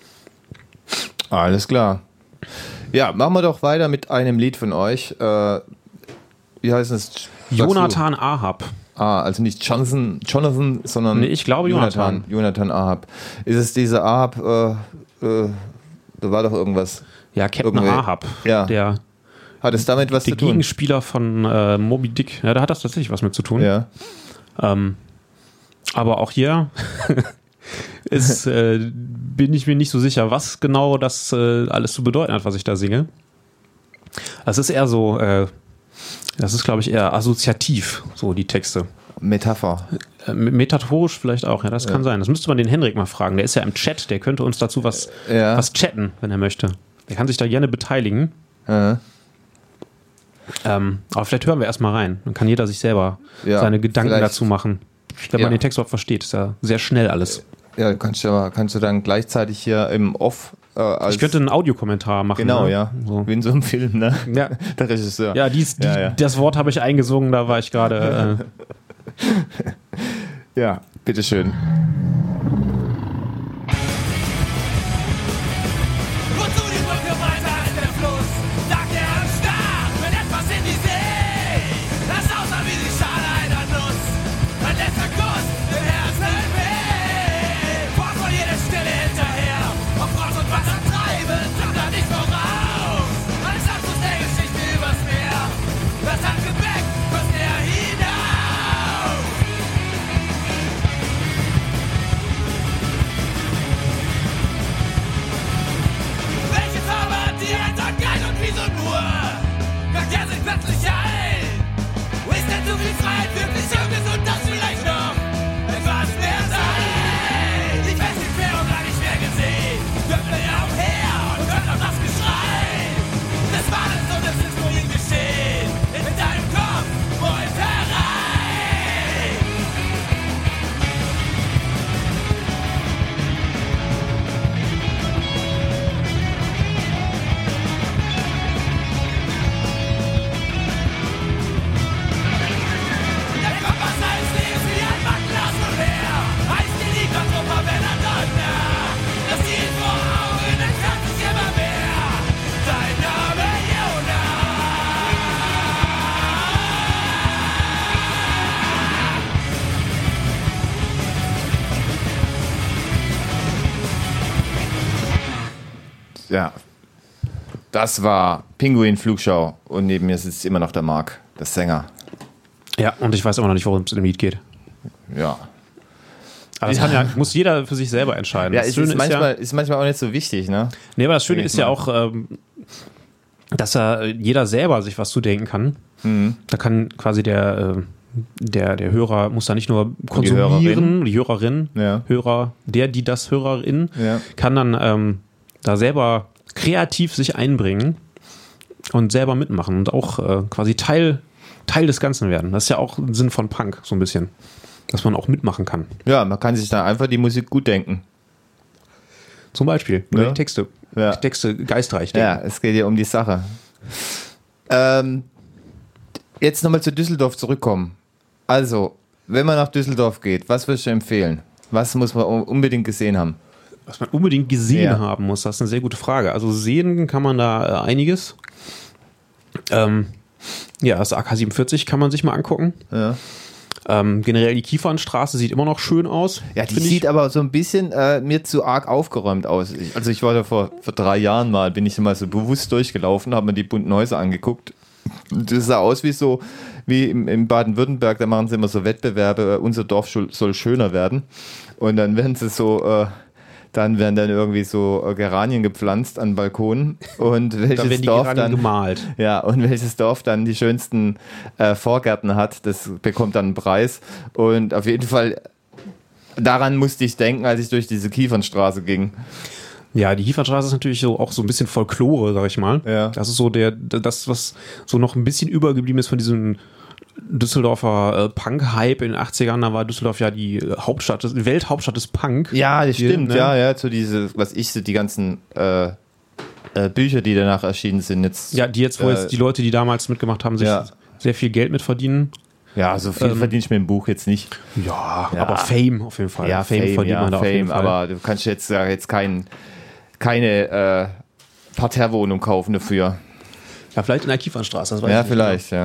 C: Alles klar. Ja, machen wir doch weiter mit einem Lied von euch. Äh, wie heißt es? Sagst
D: Jonathan Ahab.
C: Ah, also nicht Jonathan, Jonathan sondern
D: Nee, ich glaube Jonathan.
C: Jonathan Ahab. Ist es dieser Ahab, äh, äh, da war doch irgendwas.
D: Ja, Captain
C: Irgendwie-
D: Ahab,
C: Ja.
D: der,
C: Hat es damit was
D: der
C: zu tun?
D: Gegenspieler von äh, Moby Dick. Ja, da hat das tatsächlich was mit zu tun.
C: Ja.
D: Ähm, aber auch hier ist, äh, bin ich mir nicht so sicher, was genau das äh, alles zu bedeuten hat, was ich da singe. Das ist eher so, äh, das ist, glaube ich, eher assoziativ, so die Texte.
C: Metapher.
D: Äh, metaphorisch vielleicht auch, ja, das kann sein. Das müsste man den Henrik mal fragen. Der ist ja im Chat, der könnte uns dazu was,
C: Ja.
D: was chatten, wenn er möchte. Der kann sich da gerne beteiligen.
C: Äh.
D: Ähm, aber vielleicht hören wir erstmal rein. Dann kann jeder sich selber
C: Ja,
D: seine Gedanken
C: vielleicht-
D: dazu machen. Wenn
C: Ja.
D: man den Text überhaupt versteht, ist ja sehr schnell alles.
C: Ja, kannst du, aber- kannst du dann gleichzeitig hier im Off äh, als
D: Ich könnte einen Audiokommentar machen.
C: genau,
D: ne?
C: ja,
D: So.
C: wie in so einem Film, ne?
D: Ja.
C: Der Regisseur.
D: Ja, dies, die,
C: Ja, ja.
D: das Wort habe ich eingesungen, da war ich gerade. Äh,
C: Ja, bitteschön.
B: Wozu die Brücke weiter als der Fluss? Sagt er am Start, wenn etwas in die See. Das aussah wie die Schale einer Nuss. Mein letzter Kuss, im Herzen weh. Fort von jeder Stille hinterher. Auf Rotz und Wasser treiben, kommt er nicht voraus. Als Abschluss der Geschichte übers Meer. Das Handgepäck kommt näher hinaus. Welche Farbe hat die Einsamkeit und wieso nur? Packt er sich plötzlich ein? Ist denn so viel Freiheit wirklich ungesund, dass vielleicht noch etwas mehr sein? Ich weiß nicht mehr und gar nicht mehr gesehen. Dürfte er umher und hört auf das Geschrei. Das war es und es ist wohl geschehen. Mit deinem Kopf Meuterei. Der Kompass seines Lebens wie ein Backglas voll leer. Heißt die Liefertruppe Belladonna. Das Ziel vor Augen entfernt sich immer mehr. Dein Name
C: Ja. Das war Pinguin Flugschau und neben mir sitzt immer noch der Marc, der Sänger.
D: ja, und ich weiß immer noch nicht, worum es in dem Lied geht.
C: Ja.
D: Aber das kann ja, muss jeder für sich selber entscheiden.
C: Ja,
D: das
C: es
D: Schöne
C: ist
D: ist
C: manchmal,
D: ja,
C: ist manchmal auch nicht so wichtig, ne?
D: nee, aber das Schöne
C: Denk
D: ist ja
C: mal.
D: auch, ähm, dass er jeder selber sich was zudenken kann.
C: Mhm.
D: Da kann quasi der, äh, der, der Hörer muss da nicht nur konsumieren,
C: Hörerin.
D: die Hörerin,
C: Ja.
D: Hörer, der, die, das Hörerin,
C: Ja.
D: kann dann ähm, da selber kreativ sich einbringen und selber mitmachen und auch äh, quasi Teil, Teil des Ganzen werden. Das ist ja auch ein Sinn von Punk, so ein bisschen. Dass man auch mitmachen kann.
C: Ja, man kann sich da einfach die Musik gut denken.
D: Zum Beispiel. Oder
C: Ja.
D: die Texte.
C: Ja.
D: Die Texte geistreich
C: Ja,
D: denken.
C: es geht ja um die Sache. Ähm, jetzt nochmal zu Düsseldorf zurückkommen. Also, wenn man nach Düsseldorf geht, was würdest du empfehlen? Was muss man unbedingt gesehen haben?
D: Was man unbedingt gesehen
C: Ja.
D: haben muss, das ist eine sehr gute Frage. Also sehen kann man da äh, einiges. Ähm, ja, das A K siebenundvierzig kann man sich mal angucken.
C: Ja,
D: Ähm, generell die Kiefernstraße sieht immer noch schön aus.
C: ja die
D: find
C: sieht
D: ich.
C: aber so ein bisschen äh, mir zu arg aufgeräumt aus. Ich, also ich war da vor, vor drei Jahren mal, bin ich mal so bewusst durchgelaufen, habe mir die bunten Häuser angeguckt. Und das sah aus wie so, wie im, im Baden-Württemberg, da machen sie immer so Wettbewerbe, äh, unser Dorf soll, soll schöner werden. Und dann werden sie so... Äh, Dann werden dann irgendwie so äh, Geranien gepflanzt an Balkonen und welches
D: Dann werden die
C: Dorf
D: Geranien
C: dann
D: gemalt.
C: ja und welches Dorf dann die schönsten äh, Vorgärten hat, das bekommt dann einen Preis. Und auf jeden Fall daran musste ich denken, als ich durch diese Kiefernstraße ging.
D: Ja, die Kiefernstraße ist natürlich so auch so ein bisschen Folklore, sag ich mal.
C: Ja.
D: Das ist so der, das, was so noch ein bisschen übergeblieben ist von diesem Düsseldorfer äh, Punk-Hype in den achtzigern. Da war Düsseldorf ja die Hauptstadt, die Welthauptstadt des Punk.
C: Ja, das
D: Hier,
C: stimmt,
D: ne?
C: ja, ja, so diese, was ich so die ganzen äh, äh, Bücher, die danach erschienen sind, jetzt.
D: Ja, die jetzt, wo
C: äh,
D: jetzt die Leute, die damals mitgemacht haben, sich
C: ja.
D: sehr viel Geld mit verdienen.
C: Ja, so viel
D: ähm,
C: verdiene ich mit dem Buch jetzt nicht.
D: Ja,
C: Ja.
D: aber Fame auf jeden Fall.
C: Ja, Fame,
D: verdient
C: ja,
D: man da auf
C: Fame,
D: jeden Fall.
C: aber du kannst jetzt ja jetzt kein, keine äh, Parterrewohnung kaufen dafür.
D: ja, vielleicht in der Kiefernstraße, das weiß
C: Ja,
D: ich nicht
C: vielleicht, ja.
D: genau.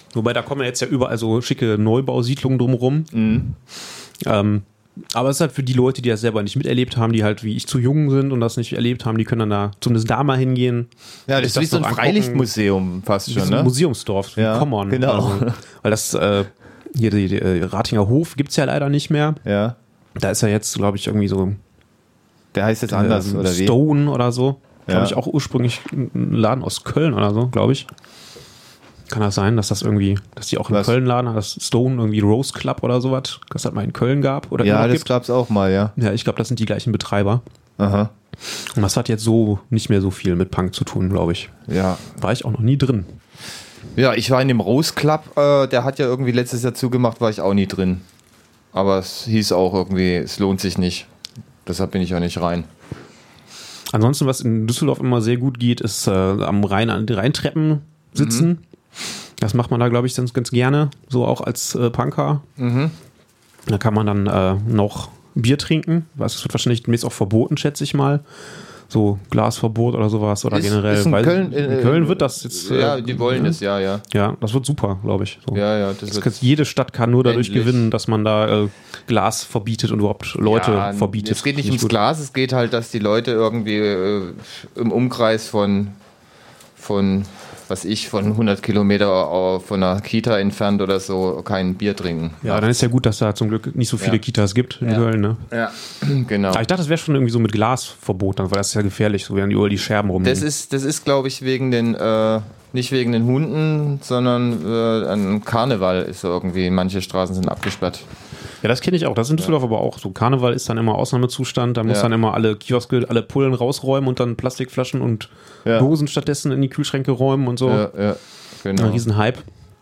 D: Wobei, da kommen ja jetzt ja überall so schicke Neubausiedlungen drumherum.
C: Mhm.
D: Ähm, aber es ist halt für die Leute, die das selber nicht miterlebt haben, die halt wie ich zu jung sind und das nicht erlebt haben, die können dann da zumindest da mal hingehen.
C: Ja, das ist wie so ein Freilichtmuseum fast schon,
D: so ein
C: ne?
D: Museumsdorf, so
C: Ja,
D: ein Common.
C: genau.
D: Also, weil das, äh, hier, die, die äh, Ratinger Hof gibt es ja leider nicht mehr.
C: Ja.
D: Da ist ja jetzt, glaube ich, irgendwie so
C: Der heißt jetzt anders,
D: äh,
C: oder wie?
D: Stone oder so. Glaube
C: Ja.
D: ich auch ursprünglich ein Laden aus Köln oder so, glaube ich. Kann das sein, dass das irgendwie, dass die auch in
C: Was?
D: Köln laden, dass Stone irgendwie Rose Club oder sowas, das halt mal in Köln gab oder
C: Ja,
D: immer noch
C: das
D: gibt.
C: gab's auch mal, ja.
D: Ja, ich glaube, das sind die gleichen Betreiber.
C: Aha.
D: Und das hat jetzt so nicht mehr so viel mit Punk zu tun, glaube ich.
C: Ja.
D: War ich auch noch nie drin.
C: Ja, ich war in dem Rose Club, äh, der hat ja irgendwie letztes Jahr zugemacht, war ich auch nie drin. Aber es hieß auch irgendwie, es lohnt sich nicht. Deshalb bin ich auch nicht rein.
D: Ansonsten, was in Düsseldorf immer sehr gut geht, ist äh, am Rhein an den Rheintreppen sitzen.
C: Mhm.
D: Das macht man da, glaube ich, ganz, ganz gerne, so auch als äh, Punker.
C: Mhm.
D: Da kann man dann äh, noch Bier trinken. Das wird wahrscheinlich demnächst auch verboten, schätze ich mal. So Glasverbot oder sowas oder
C: Ist-
D: generell.
C: ist in
D: weil
C: Köln,
D: in
C: äh,
D: Köln wird das jetzt. äh,
C: Ja, die wollen es, ja, ja.
D: Ja, das wird super, glaube ich. So.
C: Ja, ja, das
D: Das
C: wird
D: kann, jede Stadt kann nur dadurch
C: endlich.
D: gewinnen, dass man da äh, Glas verbietet und überhaupt Leute
C: ja,
D: verbietet.
C: Es geht nicht
D: Finde ich
C: ums
D: gut.
C: Glas, es geht halt, dass die Leute irgendwie äh, im Umkreis von, von, was ich, von hundert Kilometer von einer Kita entfernt oder so kein Bier trinken.
D: Ja, dann ist ja gut, dass da zum Glück nicht so viele
C: Ja.
D: Kitas gibt in
C: Ja.
D: Köln. Ne?
C: Ja, genau.
D: Aber ich dachte, das wäre schon irgendwie so mit Glasverbot, dann, weil das ist ja gefährlich, so werden überall die Scherben rumliegen.
C: Das ist, das ist glaube ich, wegen den, äh, nicht wegen den Hunden, sondern äh, an Karneval ist so irgendwie, manche Straßen sind abgesperrt.
D: Ja, das kenne ich auch. Das ist in Düsseldorf aber auch so. Karneval ist dann immer Ausnahmezustand. Da muss
C: Ja.
D: dann immer alle Kioske, alle Pullen rausräumen und dann Plastikflaschen und
C: Ja.
D: Dosen stattdessen in die Kühlschränke räumen und so.
C: Ja, ja, genau.
D: Ein Riesenhype.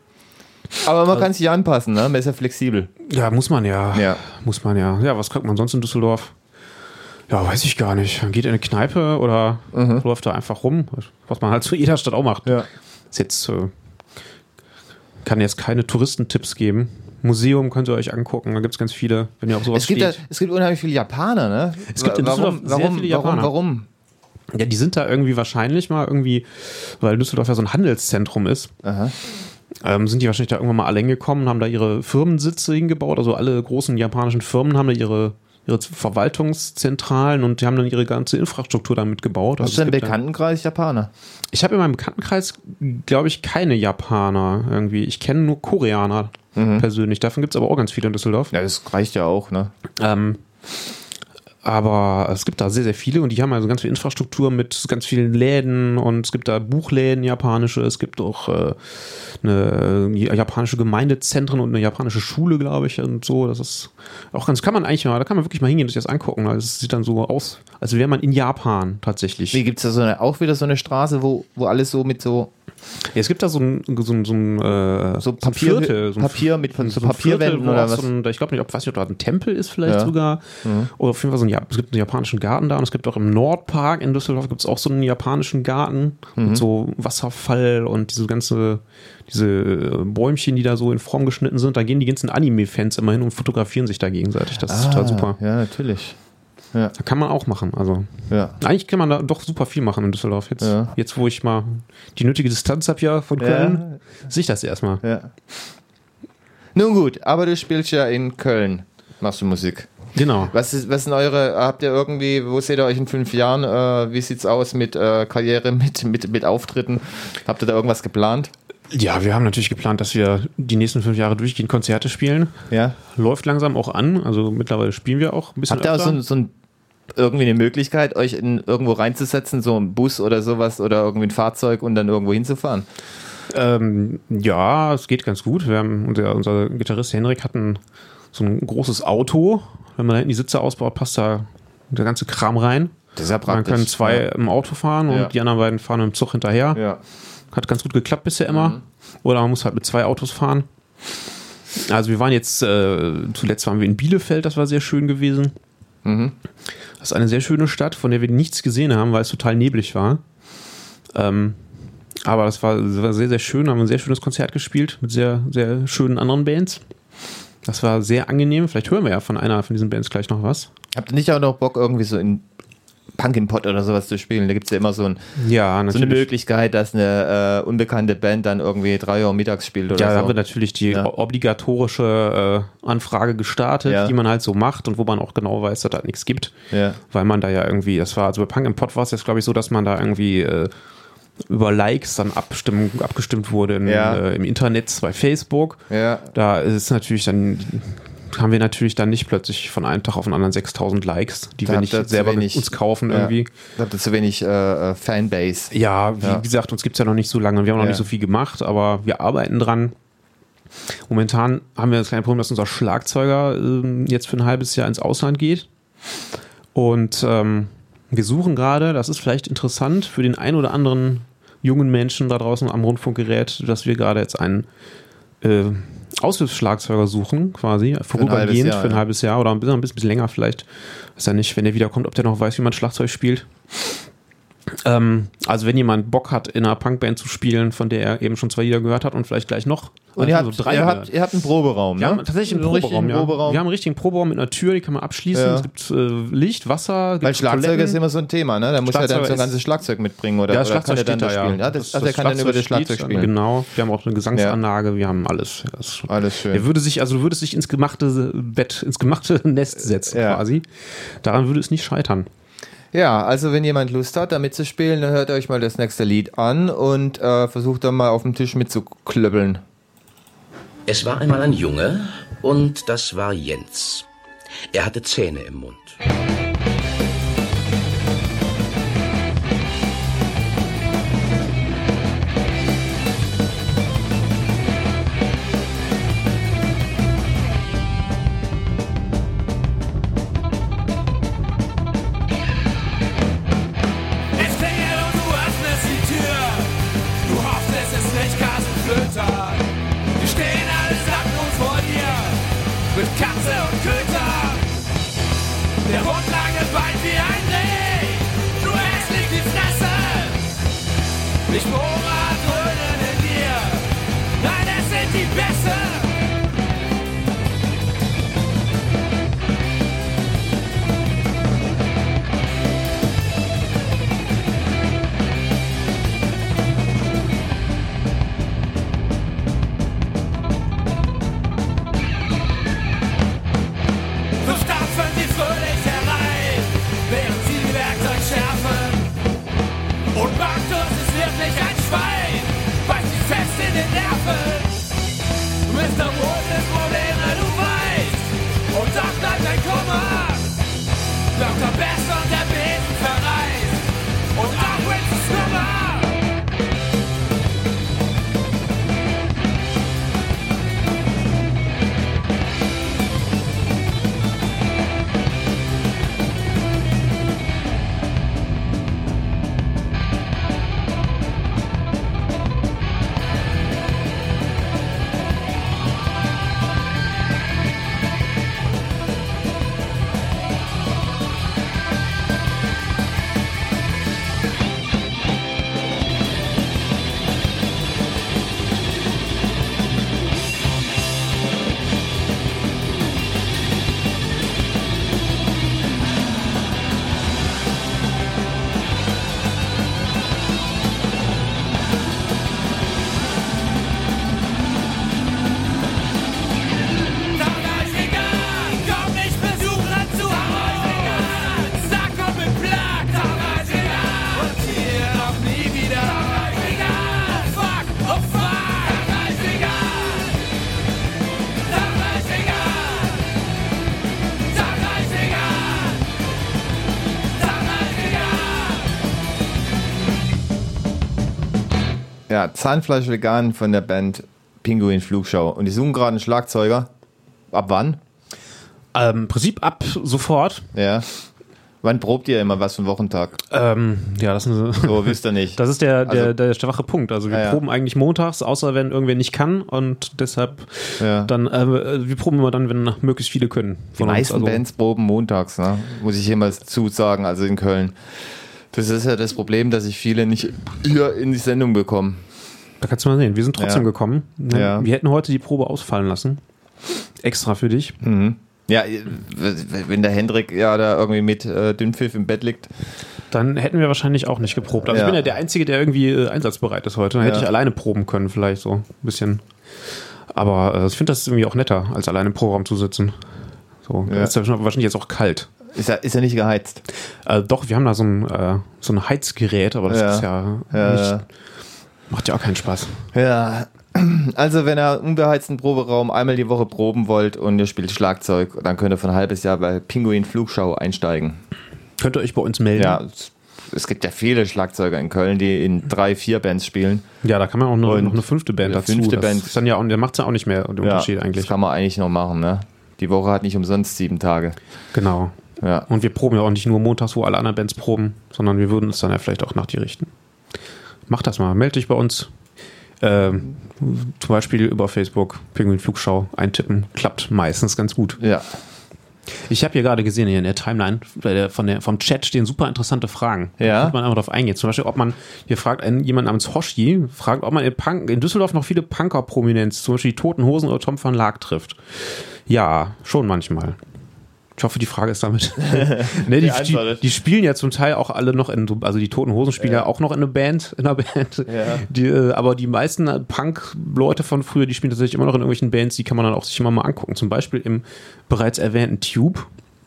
C: Aber man kann sich anpassen, ne? Man ist ja flexibel.
D: Ja, muss man ja.
C: Ja.
D: Muss man ja. Ja, was kriegt man sonst in Düsseldorf? Ja, weiß ich gar nicht. Man geht in eine Kneipe oder läuft da einfach rum, was man halt zu jeder Stadt auch macht.
C: Ja.
D: Ist jetzt, äh, kann jetzt keine Touristentipps geben. Museum könnt ihr euch angucken, da gibt es ganz viele, wenn ihr auf sowas
C: Es gibt, ja,
D: steht.
C: es gibt unheimlich viele Japaner, ne?
D: Es gibt in
C: warum,
D: Düsseldorf sehr
C: warum,
D: viele Japaner.
C: Warum, warum?
D: Ja, die sind da irgendwie wahrscheinlich mal irgendwie, weil Düsseldorf ja so ein Handelszentrum ist,
C: Aha.
D: ähm, sind die wahrscheinlich da irgendwann mal alle hingekommen, haben da ihre Firmensitze hingebaut, also alle großen japanischen Firmen haben da ihre, ihre Verwaltungszentralen und die haben dann ihre ganze Infrastruktur damit gebaut.
C: Hast
D: Also
C: du im
D: es gibt da-
C: Bekanntenkreis Japaner?
D: Ich habe in meinem Bekanntenkreis, glaube ich, keine Japaner irgendwie. Ich kenne nur Koreaner persönlich. Davon gibt es aber auch ganz viele in Düsseldorf.
C: Ja, das reicht ja auch, ne?
D: Ähm, aber es gibt da sehr, sehr viele und die haben also ganz viel Infrastruktur mit ganz vielen Läden und es gibt da Buchläden, japanische, es gibt auch äh, eine äh, japanische Gemeindezentren und eine japanische Schule, glaube ich, und so. Das ist auch ganz, kann man eigentlich mal, da kann man wirklich mal hingehen und sich das angucken. Also es sieht dann so aus, als wäre man in Japan tatsächlich.
C: Wie gibt es da so eine, auch wieder so eine Straße, wo, wo alles so mit so,
D: Ja, es gibt da so ein, so ein, so ein, äh,
C: so
D: ein
C: Papier,
D: Viertel, so ein
C: Papier mit von so,
D: so ein
C: Papierwänden
D: Viertel, wo
C: oder
D: auch
C: was?
D: So ein, ich glaube nicht, ob, weiß nicht, ob da ein Tempel ist vielleicht
C: Ja.
D: sogar. Oder auf jeden Fall so ein, Ja- es gibt einen japanischen Garten da und es gibt auch im Nordpark in Düsseldorf gibt es auch so einen japanischen Garten
C: Mhm.
D: mit so Wasserfall und diese ganze, diese äh, Bäumchen, die da so in Form geschnitten sind. Da gehen die ganzen Anime-Fans immer hin und fotografieren sich da gegenseitig. Das ist total super.
C: Ja, natürlich.
D: Da kann man auch machen. Also
C: Ja.
D: eigentlich kann man da doch super viel machen in Düsseldorf. Jetzt,
C: Ja.
D: jetzt wo ich mal die nötige Distanz habe ja von Köln, sehe ich das erstmal.
C: Ja. Nun gut, aber du spielst ja in Köln, machst du Musik.
D: Genau.
C: Was, ist, was sind eure, habt ihr irgendwie, wo seht ihr euch in fünf Jahren? Äh, wie sieht's aus mit äh, Karriere, mit, mit, mit Auftritten? Habt ihr da irgendwas geplant?
D: Ja, wir haben natürlich geplant, dass wir die nächsten fünf Jahre durchgehend Konzerte spielen.
C: Ja.
D: Läuft langsam auch an. Also mittlerweile spielen wir auch ein bisschen
C: Habt ihr auch
D: öfter.
C: so, so ein, irgendwie eine Möglichkeit, euch in, irgendwo reinzusetzen, so ein Bus oder sowas oder irgendwie ein Fahrzeug und dann irgendwo hinzufahren?
D: Ähm, ja, es geht ganz gut. Wir haben, unser, unser Gitarrist Henrik hat ein, so ein großes Auto. Wenn man da hinten die Sitze ausbaut, passt da der ganze Kram rein.
C: Das ist ja
D: Dann
C: praktisch.
D: können zwei
C: Ja.
D: im Auto fahren und
C: Ja.
D: die anderen beiden fahren im Zug hinterher.
C: Ja.
D: Hat ganz gut geklappt bisher immer.
C: Mhm.
D: Oder man muss halt mit zwei Autos fahren. Also wir waren jetzt, äh, zuletzt waren wir in Bielefeld, das war sehr schön gewesen.
C: Mhm.
D: Das ist eine sehr schöne Stadt, von der wir nichts gesehen haben, weil es total neblig war. Ähm, aber das war, das war sehr, sehr schön. Haben ein sehr schönes Konzert gespielt mit sehr, sehr schönen anderen Bands. Das war sehr angenehm. Vielleicht hören wir ja von einer von diesen Bands gleich noch was.
C: Habt ihr nicht auch noch Bock, irgendwie so in Punk im Pot oder sowas zu spielen. Da gibt es ja immer so, ein,
D: Ja,
C: so eine Möglichkeit, dass eine äh, unbekannte Band dann irgendwie drei Uhr mittags spielt oder
D: Ja,
C: so.
D: da haben wir natürlich die
C: Ja.
D: obligatorische äh, Anfrage gestartet,
C: Ja.
D: die man halt so macht und wo man auch genau weiß, dass da nichts gibt.
C: Ja.
D: Weil man da ja irgendwie, das war, also bei Punk im Pot war es jetzt, glaube ich, so, dass man da irgendwie äh, über Likes dann abstimmen, abgestimmt wurde in,
C: Ja.
D: äh, im Internet, bei Facebook.
C: Ja.
D: Da ist natürlich dann, haben wir natürlich dann nicht plötzlich von einem Tag auf den anderen sechstausend Likes, die
C: Da
D: wir
C: habt
D: nicht
C: ihr zu
D: selber
C: wenig-
D: uns kaufen
C: Ja.
D: irgendwie.
C: Da habt ihr zu wenig äh, äh, Fanbase.
D: Ja, wie
C: Ja.
D: gesagt, uns gibt es ja noch nicht so lange und wir haben noch
C: Ja.
D: nicht so viel gemacht, aber wir arbeiten dran. Momentan haben wir das kleine Problem, dass unser Schlagzeuger ähm, jetzt für ein halbes Jahr ins Ausland geht. Und ähm, wir suchen gerade, das ist vielleicht interessant für den einen oder anderen jungen Menschen da draußen am Rundfunkgerät, dass wir gerade jetzt einen äh, Aushilfsschlagzeuger suchen, quasi, vorübergehend
C: Jahr,
D: für ein
C: ja.
D: halbes Jahr oder ein bisschen, ein bisschen länger vielleicht. Weiß ja nicht, wenn der wiederkommt, ob der noch weiß, wie man Schlagzeug spielt. Ähm, also wenn jemand Bock hat, in einer Punkband zu spielen, von der er eben schon zwei Lieder gehört hat und vielleicht gleich noch
C: Und ihr
D: also
C: habt,
D: drei
C: ihr,
D: gehört.
C: habt, ihr habt einen Proberaum,
D: Wir
C: ne?
D: haben tatsächlich einen
C: So
D: Proberaum,
C: richtigen
D: ja.
C: Proberaum.
D: Wir haben einen richtigen Proberaum mit einer Tür, die kann man abschließen.
C: Ja.
D: Es gibt äh, Licht, Wasser, gibt
C: Weil Schlagzeug
D: Toiletten.
C: ist immer so ein Thema, ne? Da muss ja dann
D: Schlagzeuger
C: so ein
D: ist-
C: ganzes Schlagzeug mitbringen oder,
D: Ja,
C: oder kann er dann da
D: steht
C: spielen? Ja, das, also er kann dann über das Schlagzeug
D: steht,
C: spielen.
D: Genau, wir haben auch eine Gesangsanlage, wir haben alles. Das,
C: Alles schön.
D: Er würde sich, also du würdest dich ins gemachte Bett, ins gemachte Nest setzen
C: Ja.
D: quasi. Daran würde es nicht scheitern.
C: Ja, also wenn jemand Lust hat, da mitzuspielen, dann hört euch mal das nächste Lied an und äh, versucht dann mal auf dem Tisch mitzuklöppeln.
E: Es war einmal ein Junge und das war Jens. Er hatte Zähne im Mund.
B: Es klingelt und du öffnest die Tür. Du hoffst, es ist nicht Carsten Flöter. Wir stehen alle sacklos vor dir. Mit Katze und Köter. Der Hund lange weint wie ein Reh. Du hässlich die Fresse. Nicht Bohrer dröhnen in dir. Nein, es sind die Bässe. So stapfen sie fröhlich herein, während sie die Werkzeug schärfen. Und Markus ist wirklich ein Schwein, beißt sich fest in den Nerven. Mister Woods ist Probleme, du weißt, und doch bleibt ein Kummer. Doktor Best und der Besen verreist, und auch wenn's ist Nummer. Komm nicht besuchen zu Hause. Sag komm mit Plag. Und hier noch nie wieder. Fuck, oh fuck.
C: Ja, Zahnfleisch vegan von der Band Pinguin Flugschau. Und die suchen gerade einen Schlagzeuger. Ab wann?
D: Ähm, Im Prinzip ab sofort.
C: Ja. Wann probt ihr immer? Was für einen Wochentag?
D: Ähm, ja, das ist, eine,
C: So, wisst ihr nicht.
D: das ist der, der,
C: Also-
D: der schwache Punkt. Also wir
C: Ja, ja.
D: proben eigentlich montags, außer wenn irgendwer nicht kann und deshalb
C: Ja.
D: dann, äh, wir proben immer dann, wenn möglichst viele können.
C: Die
D: von uns.
C: meisten
D: Also,
C: Bands proben montags, ne? Muss ich immer zusagen, also in Köln. Das ist ja das Problem, dass ich viele nicht hier in die Sendung bekomme.
D: Da kannst du mal sehen. Wir sind trotzdem
C: Ja.
D: gekommen. Ne?
C: Ja.
D: Wir hätten heute die Probe ausfallen lassen. Extra für dich.
C: Mhm. Ja, wenn der Hendrik ja da irgendwie mit äh, Dünnpfiff im Bett liegt.
D: Dann hätten wir wahrscheinlich auch nicht geprobt. Also
C: Ja.
D: ich bin ja der Einzige, der irgendwie äh, einsatzbereit ist heute. Dann hätte
C: Ja.
D: ich alleine proben können vielleicht so ein bisschen. Aber äh, ich finde das irgendwie auch netter, als alleine im Proberaum zu sitzen. So,
C: Ja.
D: da ist ja wahrscheinlich jetzt auch kalt.
C: Ist ja, ist ja nicht geheizt.
D: Äh, doch, wir haben da so ein, äh, so ein Heizgerät, aber das
C: Ja.
D: ist ja,
C: Ja.
D: nicht, macht ja auch keinen Spaß.
C: Ja, also wenn ihr unbeheizten Proberaum einmal die Woche proben wollt und ihr spielt Schlagzeug, dann könnt ihr für ein halbes Jahr bei Pinguin Flugschau einsteigen.
D: Könnt ihr euch bei uns melden?
C: Ja, es, es gibt ja viele Schlagzeuger in Köln, die in drei, vier Bands spielen.
D: Ja, da kann man auch noch,
C: Und
D: noch eine fünfte Band
C: eine
D: dazu.
C: fünfte
D: das
C: Band.
D: Ist dann ja, und der macht es ja auch nicht mehr, den Unterschied
C: ja,
D: eigentlich.
C: Das kann man eigentlich noch machen, ne? Die Woche hat nicht umsonst sieben Tage.
D: Genau.
C: Ja.
D: Und wir proben ja auch nicht nur montags, wo alle anderen Bands proben, sondern wir würden uns dann ja vielleicht auch nach die richten. Mach das mal, melde dich bei uns. Ähm, zum Beispiel über Facebook, Pinguin Flugschau eintippen, klappt meistens ganz gut.
C: Ja.
D: Ich habe hier gerade gesehen, hier in der Timeline bei der, von der, vom Chat stehen super interessante Fragen.
C: Ja.
D: Da könnte man einfach drauf eingehen. Zum Beispiel, ob man, hier fragt ein, jemand namens Hoshi, fragt, ob man in, Punk, in Düsseldorf noch viele Punker-Prominenz, zum Beispiel die Toten Hosen oder Tom van Laak trifft. Ja, schon manchmal. Ich hoffe, die Frage ist damit. ne, die, die, die spielen ja zum Teil auch alle noch in, also die Toten Hosen spielen ja, ja auch noch in einer Band, in einer Band. Ja. Die, äh, aber die meisten Punk-Leute von früher, die spielen tatsächlich immer noch in irgendwelchen Bands, die kann man dann auch sich immer mal angucken. Zum Beispiel im bereits erwähnten Tube.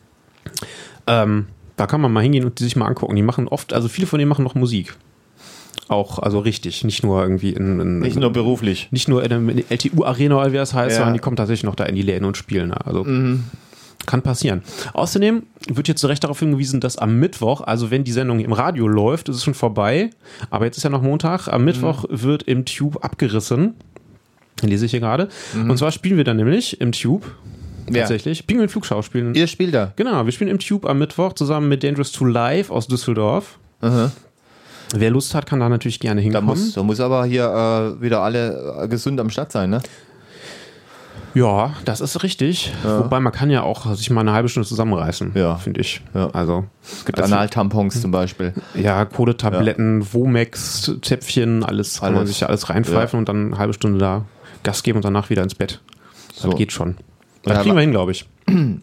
D: Ähm, da kann man mal hingehen und die sich mal angucken. Die machen oft, also viele von denen machen noch Musik. Auch, also richtig, nicht nur irgendwie in, in
C: Nicht nur beruflich.
D: Nicht nur in der L T U-Arena oder wie das heißt,
C: Ja.
D: sondern die kommen tatsächlich noch da in die Läden und spielen. Also mhm. Kann passieren. Außerdem wird jetzt zu Recht darauf hingewiesen, dass am Mittwoch, also wenn die Sendung im Radio läuft, ist es schon vorbei, aber jetzt ist ja noch Montag, am Mittwoch mhm. wird im Tube abgerissen. Lese ich hier gerade. Mhm. Und zwar spielen wir dann nämlich im Tube tatsächlich. Ja. Pinguin Flugschau spielen.
C: Ihr spielt da?
D: Genau, wir spielen im Tube am Mittwoch zusammen mit Dangerous to Live aus Düsseldorf. Mhm. Wer Lust hat, kann da natürlich gerne hinkommen.
C: Da muss, da muss aber hier äh, wieder alle äh, gesund am Start sein, ne?
D: Ja, das ist richtig. Ja. Wobei man kann ja auch sich mal eine halbe Stunde zusammenreißen,
C: ja.
D: finde ich.
C: Ja.
D: Also,
C: es gibt also, Analtampons zum Beispiel.
D: Ja, Kohletabletten, ja. Womex, Zäpfchen, alles, alles kann man sich ja alles reinpfeifen ja. und dann eine halbe Stunde da Gas geben und danach wieder ins Bett. Das so. Geht schon. Das ja, kriegen wir hin, glaube ich.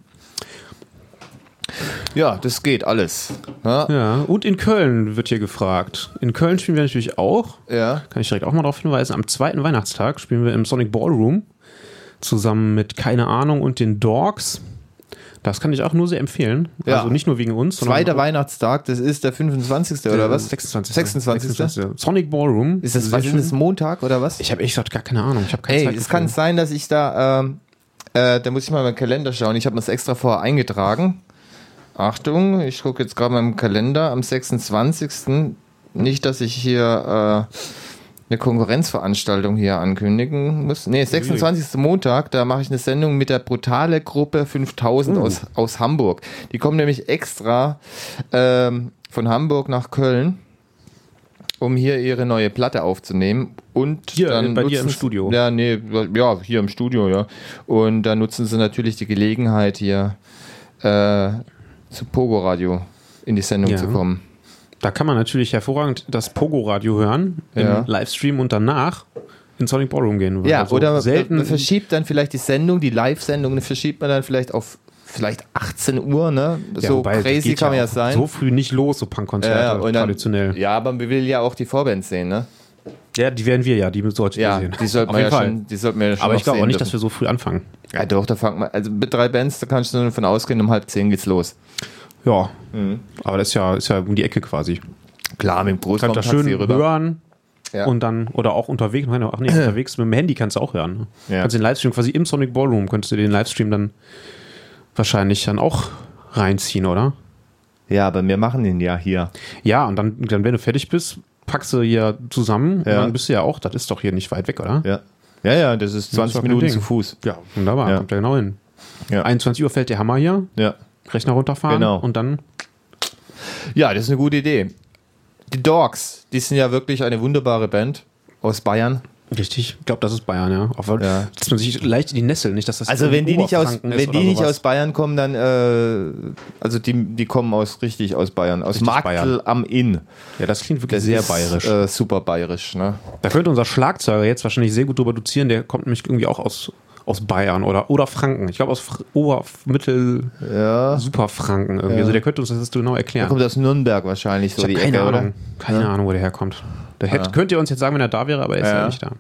C: Ja, das geht alles. Ja.
D: ja, und in Köln wird hier gefragt. In Köln spielen wir natürlich auch.
C: Ja.
D: Kann ich direkt auch mal darauf hinweisen. Am zweiten Weihnachtstag spielen wir im Sonic Ballroom zusammen mit Keine Ahnung und den Dogs. Das kann ich auch nur sehr empfehlen. Ja. Also nicht nur wegen uns.
C: Zweiter Weihnachtstag, das ist der fünfundzwanzigste oder was?
D: sechsundzwanzigste
C: sechsundzwanzigste
D: sechsundzwanzigste Sonic Ballroom.
C: Ist das, was ist das, Montag oder was?
D: Ich habe echt gesagt, gar keine Ahnung. Ich habe keine
C: Ey,
D: Zeit.
C: Es kann sein, dass ich da, ähm, äh, da muss ich mal meinen Kalender schauen. Ich habe mir das extra vorher eingetragen. Achtung, ich gucke jetzt gerade mal im Kalender am sechsundzwanzigsten Nicht, dass ich hier äh, eine Konkurrenzveranstaltung hier ankündigen muss. Nee, sechsundzwanzigsten Montag, da mache ich eine Sendung mit der Brutale Gruppe fünftausend uh. aus, aus Hamburg. Die kommen nämlich extra ähm, von Hamburg nach Köln, um hier ihre neue Platte aufzunehmen. Und
D: hier,
C: dann
D: bei
C: nutzen
D: dir im Studio?
C: Ja, nee, ja, hier im Studio, ja. Und dann nutzen sie natürlich die Gelegenheit, hier äh, zu Pogo Radio in die Sendung
D: ja.
C: zu kommen.
D: Da kann man natürlich hervorragend das Pogo-Radio hören im
C: ja.
D: Livestream und danach in Sonic Ballroom gehen.
C: Ja,
D: also
C: oder
D: selten
C: man verschiebt dann vielleicht die Sendung, die Live-Sendung, verschiebt man dann vielleicht auf vielleicht achtzehn Uhr, ne?
D: Ja,
C: so crazy kann man ja sein.
D: So früh nicht los, so Punkkonzerte,
C: ja, und dann,
D: traditionell.
C: Ja, aber man will ja auch die Vorbands sehen, ne?
D: Ja, die werden wir ja, die sollten
C: ja,
D: wir sehen.
C: Die sollten wir ja schon, die sollten wir ja schon
D: aber ich glaube auch nicht,
C: dürfen.
D: dass wir so früh anfangen.
C: Ja, doch, da fangen wir, also mit drei Bands, da kannst du nur davon ausgehen, um halb zehn geht's los.
D: Ja, mhm. aber das ist ja, ist ja um die Ecke quasi.
C: Klar, mit dem Großraum
D: kannst du schön rüber. hören
C: ja.
D: und dann, oder auch unterwegs, ach nee, unterwegs mit dem Handy kannst du auch hören. Ne?
C: Ja.
D: Kannst den Livestream quasi im Sonic Ballroom, könntest du den Livestream dann wahrscheinlich dann auch reinziehen, oder?
C: Ja, aber wir machen den ja hier.
D: Ja, und dann, dann wenn du fertig bist, packst du hier zusammen
C: ja.
D: und dann bist du ja auch, das ist doch hier nicht weit weg, oder?
C: Ja, ja, ja das ist zwanzig das ist Minuten zu Fuß.
D: Ja, wunderbar,
C: ja.
D: kommt ja genau hin.
C: Ja.
D: einundzwanzig Uhr fällt der Hammer hier,
C: ja.
D: Rechner runterfahren
C: genau.
D: und dann...
C: Ja, das ist eine gute Idee. Die Dogs, die sind ja wirklich eine wunderbare Band aus Bayern.
D: Richtig, ich glaube, das ist Bayern, ja. Auch weil,
C: ja.
D: dass man sich leicht in die Nessel, nicht, dass das
C: also wenn die nicht aus, wenn die nicht
D: sowas.
C: aus Bayern kommen, dann äh, also die, die kommen aus richtig aus Bayern, aus Marktl am Inn.
D: Ja, das klingt wirklich
C: das
D: sehr
C: ist,
D: bayerisch.
C: Äh, super bayerisch, ne?
D: Da könnte unser Schlagzeuger jetzt wahrscheinlich sehr gut drüber dozieren, der kommt nämlich irgendwie auch aus, aus Bayern oder, oder Franken. Ich glaube aus Fr- Ober-, Mittel-,
C: Ja.
D: Superfranken irgendwie.
C: Ja.
D: Also der könnte uns das genau
C: Der
D: erklären.
C: kommt aus Nürnberg wahrscheinlich, so
D: ich habe
C: die
D: keine
C: Ecke,
D: Ahnung.
C: oder?
D: Keine
C: Ja.
D: Ahnung, wo der herkommt. Der hätte, könnt ihr uns jetzt sagen, wenn er da wäre, aber er ist ja,
C: Ja.
D: nicht da.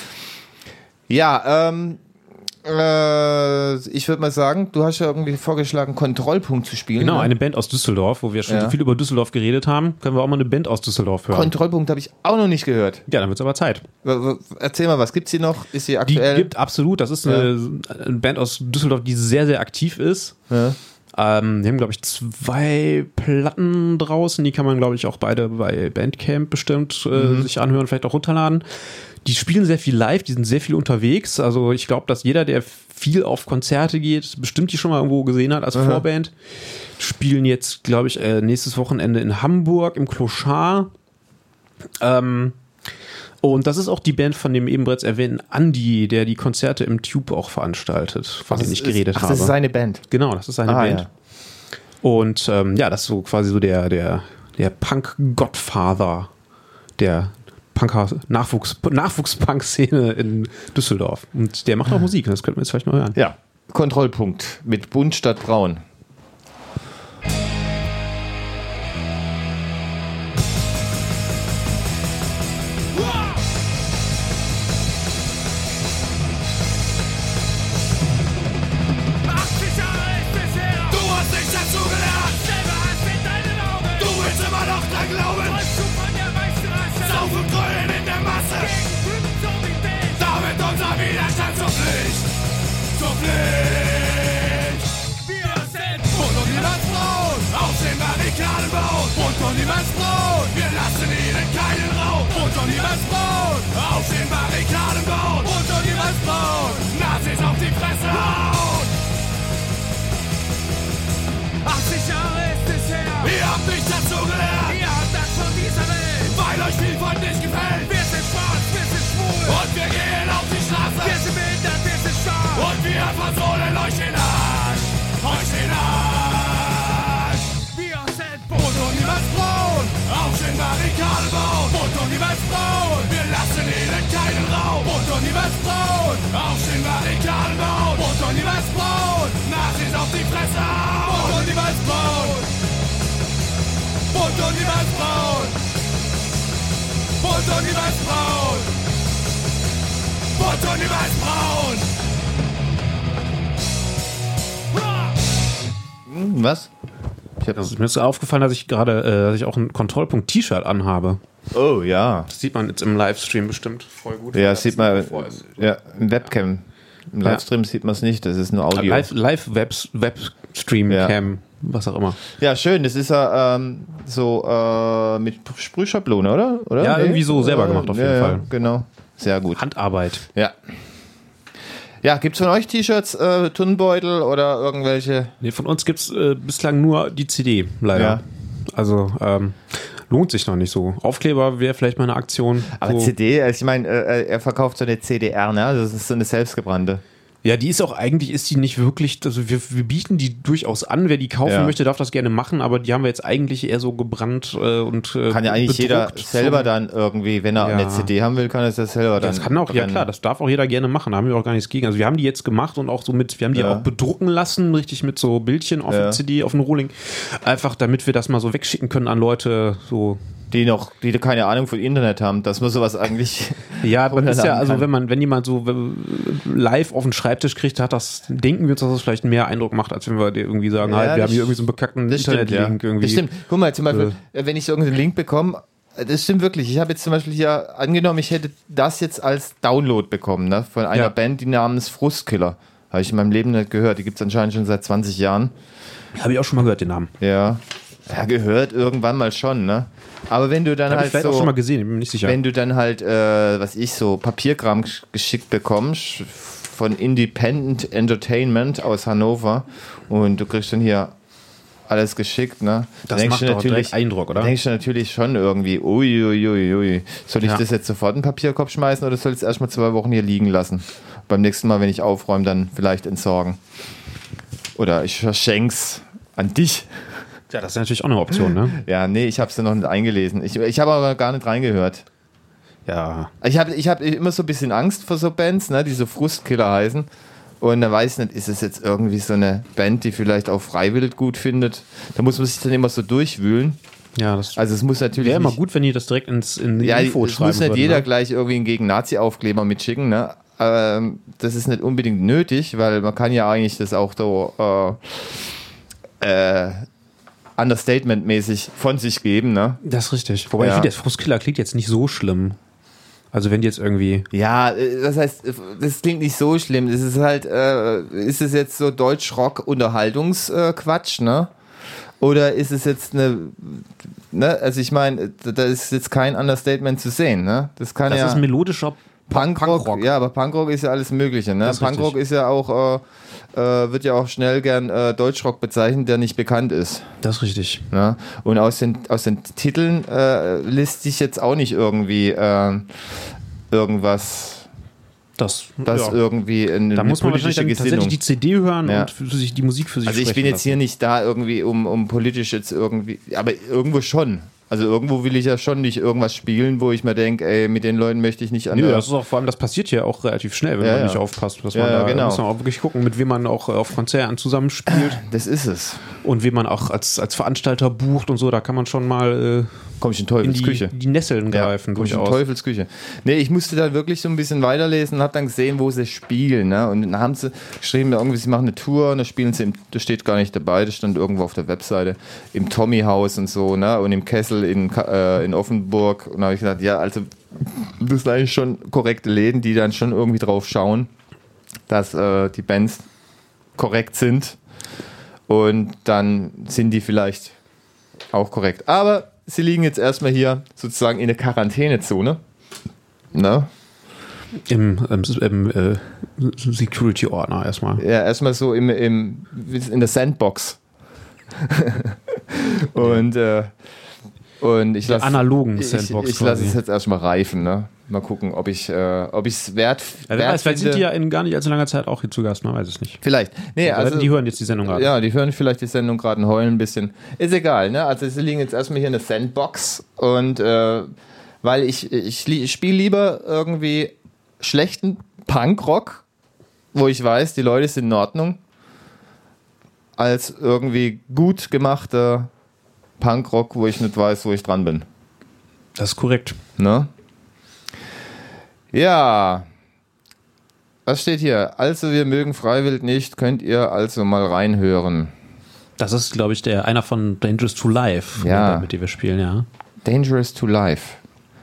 C: Ja, ähm, äh, ich würde mal sagen, du hast ja irgendwie vorgeschlagen, Kontrollpunkt zu spielen.
D: Genau,
C: ne?
D: eine Band aus Düsseldorf, wo wir schon
C: Ja.
D: so viel über Düsseldorf geredet haben, können wir auch mal eine Band aus Düsseldorf hören.
C: Kontrollpunkt habe ich auch noch nicht gehört.
D: ja, dann wird es aber Zeit.
C: W- w- Erzähl mal, was gibt's hier noch? Ist sie
D: Die
C: aktuell?
D: gibt absolut, das ist eine, eine Band aus Düsseldorf, die sehr, sehr aktiv ist.
C: Ja.
D: Ähm, die haben, glaube ich, zwei Platten draußen. Die kann man, glaube ich, auch beide bei Bandcamp bestimmt äh,
C: Mhm.
D: sich anhören, vielleicht auch runterladen. Die spielen sehr viel live, die sind sehr viel unterwegs. Also ich glaube, dass jeder, der viel auf Konzerte geht, bestimmt die schon mal irgendwo gesehen hat als
C: Aha.
D: Vorband. Spielen jetzt, glaube ich, äh, nächstes Wochenende in Hamburg im Clochard. Ähm, und das ist auch die Band von dem eben bereits erwähnten Andi, der die Konzerte im Tube auch veranstaltet, von dem ich geredet
C: ach,
D: habe.
C: das ist seine Band.
D: Genau, das ist seine
C: Ah,
D: Band.
C: ja.
D: Und ähm, ja, das ist so quasi so der, der, der Punk-Godfather der Punker, Nachwuchs, Nachwuchs-Punk-Szene in Düsseldorf. Und der macht auch Musik, das könnten wir jetzt vielleicht mal hören.
C: Ja, Kontrollpunkt mit Bunt statt Braun.
B: achtzig Jahre ist es her. Du hast nichts dazu gelernt. Selber hast in deinen Augen. Du willst immer noch dran glauben. Wolltest du von der Meisterrasse. Saufen grün in der Masse. Gegen Fünfzommität. Damit unser Widerstand zur Pflicht. Zur Pflicht. Wir sind Bund und Niemandsbraun. Auf den Barrikaden bauen. Bund und Niemandsbraun. Wir lassen ihnen keinen Raum. Bund und Niemandsbraun. Auf den Barrikaden bauen. Bund und Niemandsbraun. Nazis auf die Fresse hauen. achtzig Jahre ist es her. Ihr habt nichts dazu gelernt. Ihr habt das von dieser Welt. Weil euch viel von nicht gefällt. Wir sind schwarz, wir sind schwul. Und wir gehen auf die Straße. Wir sind behindert, wir sind stark. Und wir versohlen euch den Arsch. Euch den Arsch. Wir sind Bunt und Niemandsbraun. Auf den Barrikaden bauen. Bunt und Niemandsbraun. Wir lassen ihnen keinen Raum. Bunt und Niemandsbraun. Auf den Barrikaden bauen. Bunt und Niemandsbraun. Nazis auf die Fresse hauen. Bunt und Niemandsbraun. Bunt und Niemandsbraun. Bunt und Niemandsbraun. Bunt und Niemandsbraun.
C: Hm, was? Ich hab,
D: Also, mir ist aufgefallen, dass ich gerade, äh, dass ich auch ein Kontrollpunkt-T-Shirt anhabe.
C: oh ja.
D: Das sieht man jetzt im Livestream bestimmt voll gut.
C: Ja, das sieht man.
D: Vor ist.
C: Ja, im Webcam. Im
D: Ja.
C: Livestream sieht man es nicht, das ist nur Audio.
D: Live, live Web, Webstream,
C: Ja.
D: Cam, was auch immer.
C: Ja, schön, das ist ja ähm, so äh, mit Sprühschablone, oder? oder?
D: Ja, irgendwie so selber gemacht auf jeden
C: ja,
D: Fall.
C: Ja, genau, sehr gut.
D: Handarbeit.
C: Ja. Ja, gibt's von euch T-Shirts, äh, Turnbeutel oder irgendwelche?
D: Nee, von uns gibt es äh, bislang nur die C D, leider.
C: Ja.
D: Also ähm, lohnt sich noch nicht so. Aufkleber wäre vielleicht mal eine Aktion.
C: Aber
D: so.
C: C D, also ich meine, äh, er verkauft so eine C D R, ne? Das ist so eine selbstgebrannte.
D: Ja, die ist auch eigentlich, ist die nicht wirklich, also wir, wir bieten die durchaus an. Wer die kaufen
C: Ja.
D: möchte, darf das gerne machen, aber die haben wir jetzt eigentlich eher so gebrannt äh, und äh,
C: Kann ja eigentlich jeder
D: bedruckt
C: selber
D: zum-
C: dann irgendwie, wenn er
D: Ja.
C: eine C D haben will, kann er es ja selber dann
D: Das kann auch, ja
C: brennen.
D: klar, das darf auch jeder gerne machen, da haben wir auch gar nichts gegen. Also wir haben die jetzt gemacht und auch so mit, wir haben die
C: Ja.
D: auch bedrucken lassen, richtig mit so Bildchen auf
C: Ja.
D: der C D, auf dem Rohling. Einfach damit wir das mal so wegschicken können an Leute, so.
C: Die noch, die keine Ahnung von Internet haben, dass man sowas eigentlich.
D: Ja, man ist ja,
C: runterladen
D: also
C: kann.
D: wenn man, wenn jemand so live auf den Schreibtisch kriegt, hat das, denken wir uns, dass das vielleicht mehr Eindruck macht, als wenn wir dir irgendwie sagen,
C: Ja,
D: halt, wir
C: das
D: haben hier irgendwie so einen bekackten
C: Das stimmt, ja.
D: Internetlink irgendwie.
C: Das stimmt. Guck mal, zum Beispiel, wenn ich so irgendeinen Link bekomme, das stimmt wirklich. Ich habe jetzt zum Beispiel hier angenommen, ich hätte das jetzt als Download bekommen, ne, von einer
D: Ja.
C: Band, die namens Frustkiller. Habe ich in meinem Leben nicht gehört. Die gibt es anscheinend schon seit zwanzig Jahren.
D: Habe ich auch schon mal gehört, den Namen.
C: Ja. Ja, gehört irgendwann mal schon, ne? Aber wenn du dann
D: Habe ich
C: halt
D: vielleicht
C: so,
D: auch schon mal gesehen, ich bin mir nicht sicher.
C: wenn du dann halt, äh, was ich so, Papierkram gesch- geschickt bekommst von Independent Entertainment aus Hannover und du kriegst dann hier alles geschickt, ne?
D: Das
C: Denkst
D: macht
C: du
D: doch
C: natürlich
D: direkt Eindruck, oder?
C: Denkst du natürlich schon irgendwie, uiuiuiui, ui, ui. Soll ich
D: Ja.
C: das jetzt sofort in den Papierkorb schmeißen oder soll ich es erstmal zwei Wochen hier liegen lassen? Beim nächsten Mal, wenn ich aufräume, dann vielleicht entsorgen. Oder ich verschenk's an dich.
D: Ja, das ist natürlich auch eine Option, ne?
C: Ja, nee, ich habe es ja noch nicht eingelesen. Ich, ich habe aber gar nicht reingehört.
D: Ja.
C: Ich habe ich hab immer so ein bisschen Angst vor so Bands, ne, die so Frustkiller heißen. Und da weiß ich nicht, ist es jetzt irgendwie so eine Band, die vielleicht auch Freiwild gut findet? Da muss man sich dann immer so durchwühlen.
D: Ja, das
C: Also es muss natürlich
D: wäre immer
C: nicht,
D: gut, wenn die das direkt ins in die
C: ja,
D: Info
C: es
D: schreiben
C: muss nicht
D: würden,
C: jeder
D: ne?
C: gleich irgendwie einen gegen Nazi-Aufkleber mitschicken, ne? Ähm, das ist nicht unbedingt nötig, weil man kann ja eigentlich das auch so äh, äh, Understatement-mäßig von sich geben, ne?
D: Das ist richtig. Wobei
C: Ja.
D: ich finde, der Frustkiller klingt jetzt nicht so schlimm. Also wenn die jetzt irgendwie...
C: Ja, äh, das heißt, äh, das klingt nicht so schlimm. Das ist halt, äh, ist es jetzt so Deutsch-Rock-Unterhaltungsquatsch, ne? Oder ist es jetzt eine, ne? Also ich meine, da ist jetzt kein Understatement zu sehen, ne? Das kann
D: Das
C: ja...
D: ist melodischer
C: Punkrock,
D: Punkrock.
C: ja, aber Punkrock ist ja alles Mögliche, ne?
D: Das ist
C: Punkrock
D: richtig.
C: ist ja auch, äh, äh, wird ja auch schnell gern äh, Deutschrock bezeichnet, der nicht bekannt ist.
D: Das ist richtig.
C: Ne? Und aus den, aus den Titeln äh, lässt sich jetzt auch nicht irgendwie äh, irgendwas,
D: Das,
C: das
D: ja.
C: irgendwie in
D: Da
C: eine
D: muss man wahrscheinlich
C: politische
D: dann tatsächlich
C: Gesinnung.
D: die C D hören
C: Ja.
D: und für sich die Musik für sich
C: Also ich bin
D: sprechen
C: jetzt hier
D: lassen.
C: nicht da irgendwie, um, um politisch jetzt irgendwie, aber irgendwo schon. Also irgendwo will ich ja schon nicht irgendwas spielen, wo ich mir denke, ey, mit den Leuten möchte ich nicht an
D: Nö,
C: der-
D: das ist auch vor allem, das passiert ja auch relativ schnell, wenn
C: Ja,
D: man
C: ja.
D: nicht aufpasst. Dass
C: Ja,
D: man
C: ja,
D: da
C: genau.
D: muss man auch wirklich gucken, mit wem man auch auf Konzerten zusammenspielt
C: Das ist es.
D: und wen man auch als, als Veranstalter bucht und so. Da kann man schon mal
C: Komm ich in
D: äh, in
C: Teufels
D: die,
C: Küche.
D: die Nesseln greifen.
C: komm ich in
D: durchaus.
C: Teufels Küche. Nee, ich musste da wirklich so ein bisschen weiterlesen und habe dann gesehen, wo sie spielen. Ne? Und dann haben sie geschrieben, irgendwie, sie machen eine Tour und da spielen sie, im, das steht gar nicht dabei, das stand irgendwo auf der Webseite, im Tommy-Haus und so, ne? Und im Kessel in, Ka- äh, in Offenburg. Und da habe ich gesagt, ja, also das sind eigentlich schon korrekte Läden, die dann schon irgendwie drauf schauen, dass äh, die Bands korrekt sind. Und dann sind die vielleicht auch korrekt. Aber sie liegen jetzt erstmal hier sozusagen in der Quarantänezone. Ne?
D: Im, im, im äh, Security-Ordner erstmal.
C: Ja, erstmal so im, im, in der Sandbox. und, äh, und ich lasse
D: analogen
C: ich,
D: Sandbox
C: ich, ich lasse
D: quasi.
C: es jetzt erstmal reifen. Ne? Mal gucken, ob ich äh, ob ich es wert,
D: Ja, wer
C: wert
D: weiß, vielleicht
C: finde.
D: sind die ja in gar nicht allzu langer Zeit auch hier zu Gast, man weiß es nicht.
C: Vielleicht. Nee,
D: Also,
C: also,
D: die hören jetzt die Sendung gerade.
C: ja, die hören vielleicht die Sendung gerade und heulen ein bisschen. Ist egal, ne? Also sie liegen jetzt erstmal hier in der Sandbox und äh, weil ich, ich, ich spiele lieber irgendwie schlechten Punkrock, wo ich weiß, die Leute sind in Ordnung, als irgendwie gut gemachter Punkrock, wo ich nicht weiß, wo ich dran bin.
D: Das ist korrekt.
C: Ne? Ja. Was steht hier? Also wir mögen Freiwild nicht, könnt ihr also mal reinhören.
D: Das ist, glaube ich, der einer von Dangerous to Life,
C: Ja.
D: mit dem wir spielen, ja.
C: Dangerous to Life.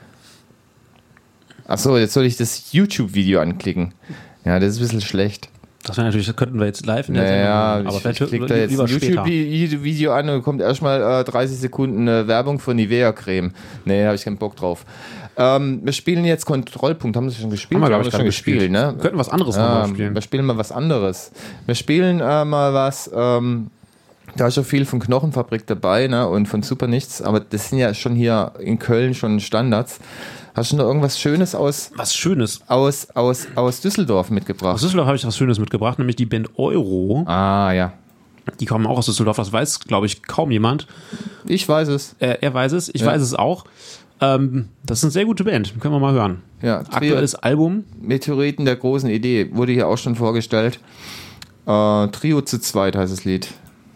C: Achso, jetzt soll ich das YouTube-Video anklicken. Ja, das ist ein bisschen schlecht.
D: Das wäre natürlich, das könnten wir jetzt live in der
C: Naja,
D: Sendung machen, aber
C: ich,
D: vielleicht
C: ich klicke da
D: li-
C: jetzt
D: lieber
C: ein
D: später.
C: YouTube-Video an und kommt erstmal äh, dreißig Sekunden äh, Werbung von Nivea-Creme. Nee, da habe ich keinen Bock drauf. Ähm, wir spielen jetzt Kontrollpunkt. Haben wir das schon gespielt?
D: Haben wir, glaube
C: das
D: ich,
C: schon
D: gerade
C: gespielt,
D: gespielt.
C: ne?
D: Wir könnten was anderes
C: Ja,
D: nochmal spielen.
C: Wir spielen mal was anderes. Wir spielen äh, mal was, ähm, da ist schon viel von Knochenfabrik dabei, ne? Und von Super Nichts, aber das sind ja schon hier in Köln schon Standards. Hast du noch irgendwas Schönes aus,
D: Was Schönes.
C: aus, aus, aus Düsseldorf
D: Aus
C: mitgebracht?
D: Düsseldorf habe ich was Schönes mitgebracht, nämlich die Band Euro.
C: Ah, ja.
D: Die kommen auch aus Düsseldorf, das weiß, glaube ich, kaum jemand.
C: Ich weiß es.
D: Äh, er weiß es, ich
C: Ja.
D: weiß es auch. Ähm, das ist eine sehr gute Band, können wir mal hören.
C: Ja, Trio-
D: Aktuelles Album.
C: Meteoriten der großen Idee. Wurde hier auch schon vorgestellt. Äh, Trio zu zweit heißt das Lied.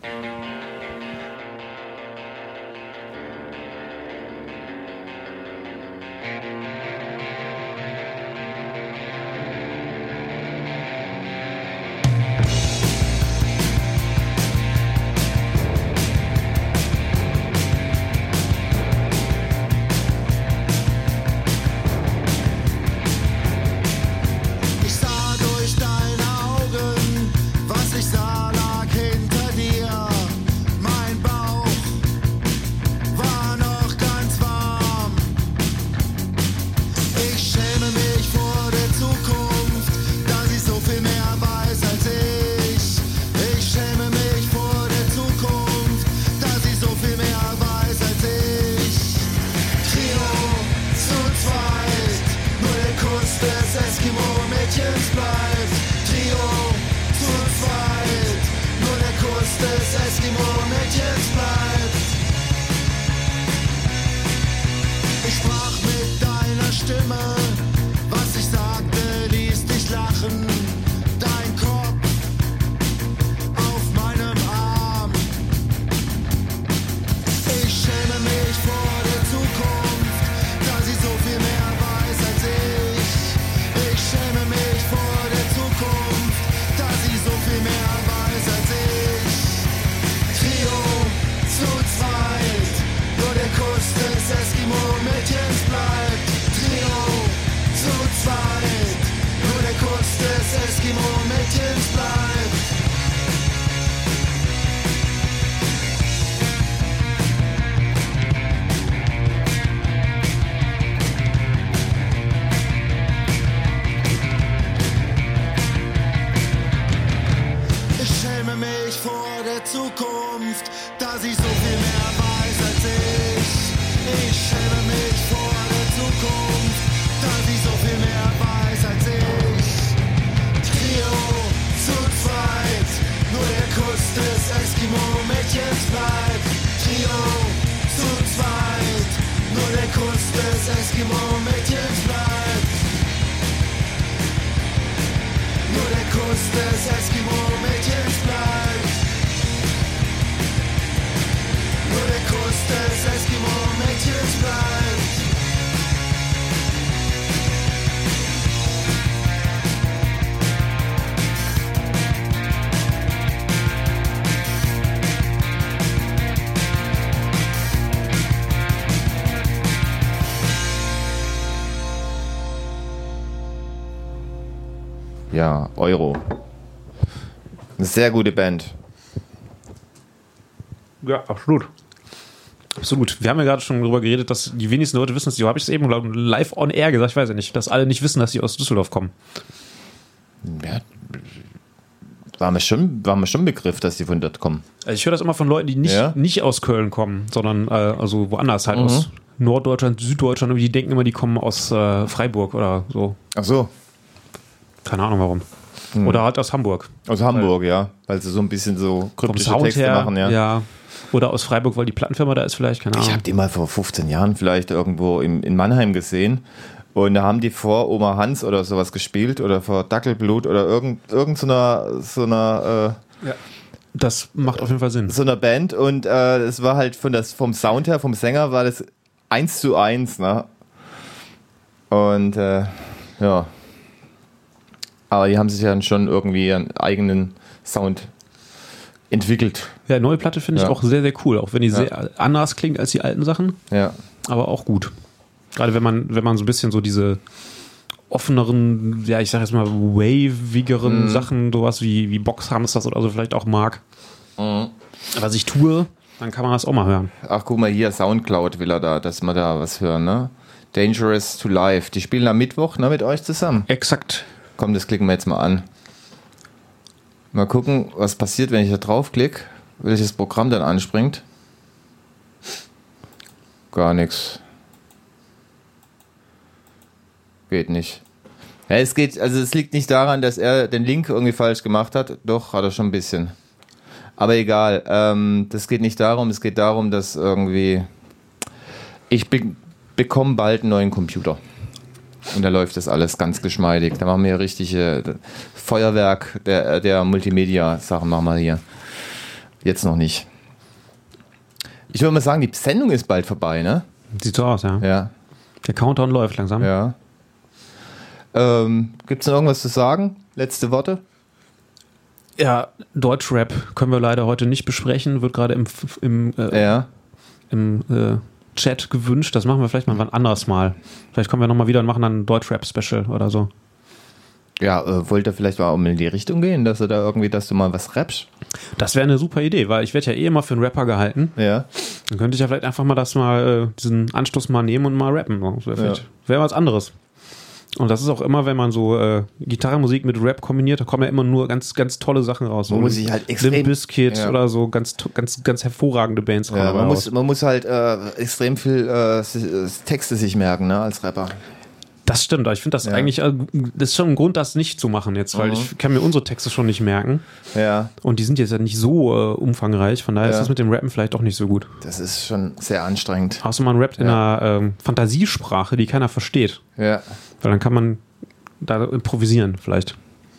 B: Ich sah durch deine Augen, was ich sah, lag hinter dir. Mein Bauch war noch ganz warm. Ich schäme mich vor der Zukunft, da sie so viel mehr weiß als ich. Ich schäme mich vor der Zukunft, da sie so viel mehr weiß als ich. Trio zu zweit, nur der Kuss des Eskimo-Mädchens bleibt. Trio zu zweit, nur der Kuss des Eskimo-Mädchens bleibt. Ich sprach mit deiner Stimme, was ich sagte, ließ dich lachen. Dein Korb schäme mich vor der Zukunft, da sie so viel mehr weiß als ich. Ich schäme mich vor der Zukunft, da sie so viel mehr weiß als ich. Trio zu zweit, nur der Kuss des Eskimo-Mädchens bleibt. Trio zu zweit, nur der Kuss des Eskimo-Mädchens bleibt. Nur der Kuss des Eskimo-Mädchens bleibt. Nur der Kuss des Eskimo-Mädchens bleibt.
C: Ja, Euro. Eine sehr gute Band.
D: Ja, absolut. Absolut. Wir haben ja gerade schon darüber geredet, dass die wenigsten Leute wissen, dass die, habe ich es eben live on air gesagt, ich weiß ja nicht, dass alle nicht wissen, dass die aus Düsseldorf kommen.
C: Ja, war mir schon, war mir schon ein Begriff, dass die von dort kommen.
D: Also ich höre das immer von Leuten, die nicht,
C: Ja?
D: nicht aus Köln kommen, sondern äh, also woanders halt,
C: Mhm.
D: aus Norddeutschland, Süddeutschland, und die denken immer, die kommen aus äh, Freiburg oder so.
C: Ach so,
D: Keine Ahnung warum.
C: Mhm.
D: Oder halt aus Hamburg.
C: aus Hamburg, ja. Weil sie so ein bisschen so
D: Vom
C: kryptische
D: Sound
C: Texte
D: her,
C: machen, ja.
D: ja. Oder aus Freiburg, weil die Plattenfirma da ist vielleicht, keine
C: Ich
D: Ahnung.
C: habe die mal vor fünfzehn Jahren vielleicht irgendwo in, in Mannheim gesehen. Und da haben die vor Oma Hans oder sowas gespielt oder vor Dackelblut oder irgend, irgend so einer, so einer, äh,
D: Das macht auf jeden Fall Sinn.
C: so einer Band. Und äh, es war halt von das, vom Sound her, vom Sänger war das eins zu eins, ne? Und äh, ja. Aber die haben sich dann schon irgendwie ihren eigenen Sound entwickelt.
D: Ja, neue Platte finde ich
C: Ja.
D: auch sehr, sehr cool. Auch wenn die
C: Ja.
D: sehr anders klingt als die alten Sachen.
C: Ja.
D: Aber auch gut. Gerade wenn man, wenn man so ein bisschen so diese offeneren, ja, ich sag jetzt mal, wavigeren
C: Mhm.
D: Sachen, sowas wie, wie Boxhamsters oder so vielleicht auch mag. Was ich tue, dann kann man das auch mal hören.
C: Ach, guck mal hier, Soundcloud will er da, dass wir da was hören, ne? Dangerous to Life. Die spielen am Mittwoch, ne, mit euch zusammen.
D: Exakt.
C: Komm, das klicken wir jetzt mal an. Mal gucken, was passiert, wenn ich da draufklicke. Welches Programm dann anspringt. Gar nichts. Geht nicht. Ja, es geht, also es liegt nicht daran, dass er den Link irgendwie falsch gemacht hat. Doch, hat er schon ein bisschen. Aber egal, ähm, das geht nicht darum, es geht darum, dass irgendwie ich be- bekomme bald einen neuen Computer. Und da läuft das alles ganz geschmeidig. Da machen wir richtige Feuerwerk der, der Multimedia-Sachen machen wir hier. Jetzt noch nicht. Ich würde mal sagen, die Sendung ist bald vorbei, ne?
D: Sieht so aus, ja.
C: Ja.
D: Der Countdown läuft langsam.
C: Ja. Ähm, Gibt es noch irgendwas zu sagen? Letzte Worte?
D: Ja, Deutschrap können wir leider heute nicht besprechen. Wird gerade im, im, äh,
C: Ja.
D: im äh, Chat gewünscht. Das machen wir vielleicht mal wann anders mal. Vielleicht kommen wir nochmal wieder und machen dann ein Deutschrap-Special oder so.
C: Ja, äh, wollt ihr vielleicht mal um in die Richtung gehen, dass du da irgendwie, dass du mal was rappst?
D: Das wäre eine super Idee, weil ich werde ja eh immer für einen Rapper gehalten.
C: Ja.
D: Dann könnte ich ja vielleicht einfach mal das mal, äh, diesen Anstoß mal nehmen und mal rappen. Das wäre
C: Ja.
D: vielleicht- wär was anderes. Und das ist auch immer, wenn man so äh, Gitarrenmusik mit Rap kombiniert, da kommen ja immer nur ganz, ganz tolle Sachen raus.
C: Man muss sich halt extrem-
D: Limp Bizkit
C: Ja.
D: oder so ganz, ganz, ganz hervorragende Bands kommen
C: Ja,
D: dabei
C: man,
D: raus.
C: muss, man muss halt äh, extrem viel äh, si- Texte sich merken, ne, als Rapper.
D: Das stimmt, aber ich finde das
C: Ja.
D: eigentlich, äh, das ist schon ein Grund, das nicht zu machen jetzt, weil
C: Mhm.
D: ich kann mir unsere Texte schon nicht merken
C: Ja,
D: und die sind jetzt ja nicht so äh, umfangreich, von daher
C: Ja.
D: ist das mit dem Rappen vielleicht auch nicht so gut.
C: das ist schon sehr anstrengend.
D: Außer man rappt in
C: Ja.
D: einer ähm, Fantasiesprache, die keiner versteht,
C: Ja.
D: weil dann kann man da improvisieren vielleicht.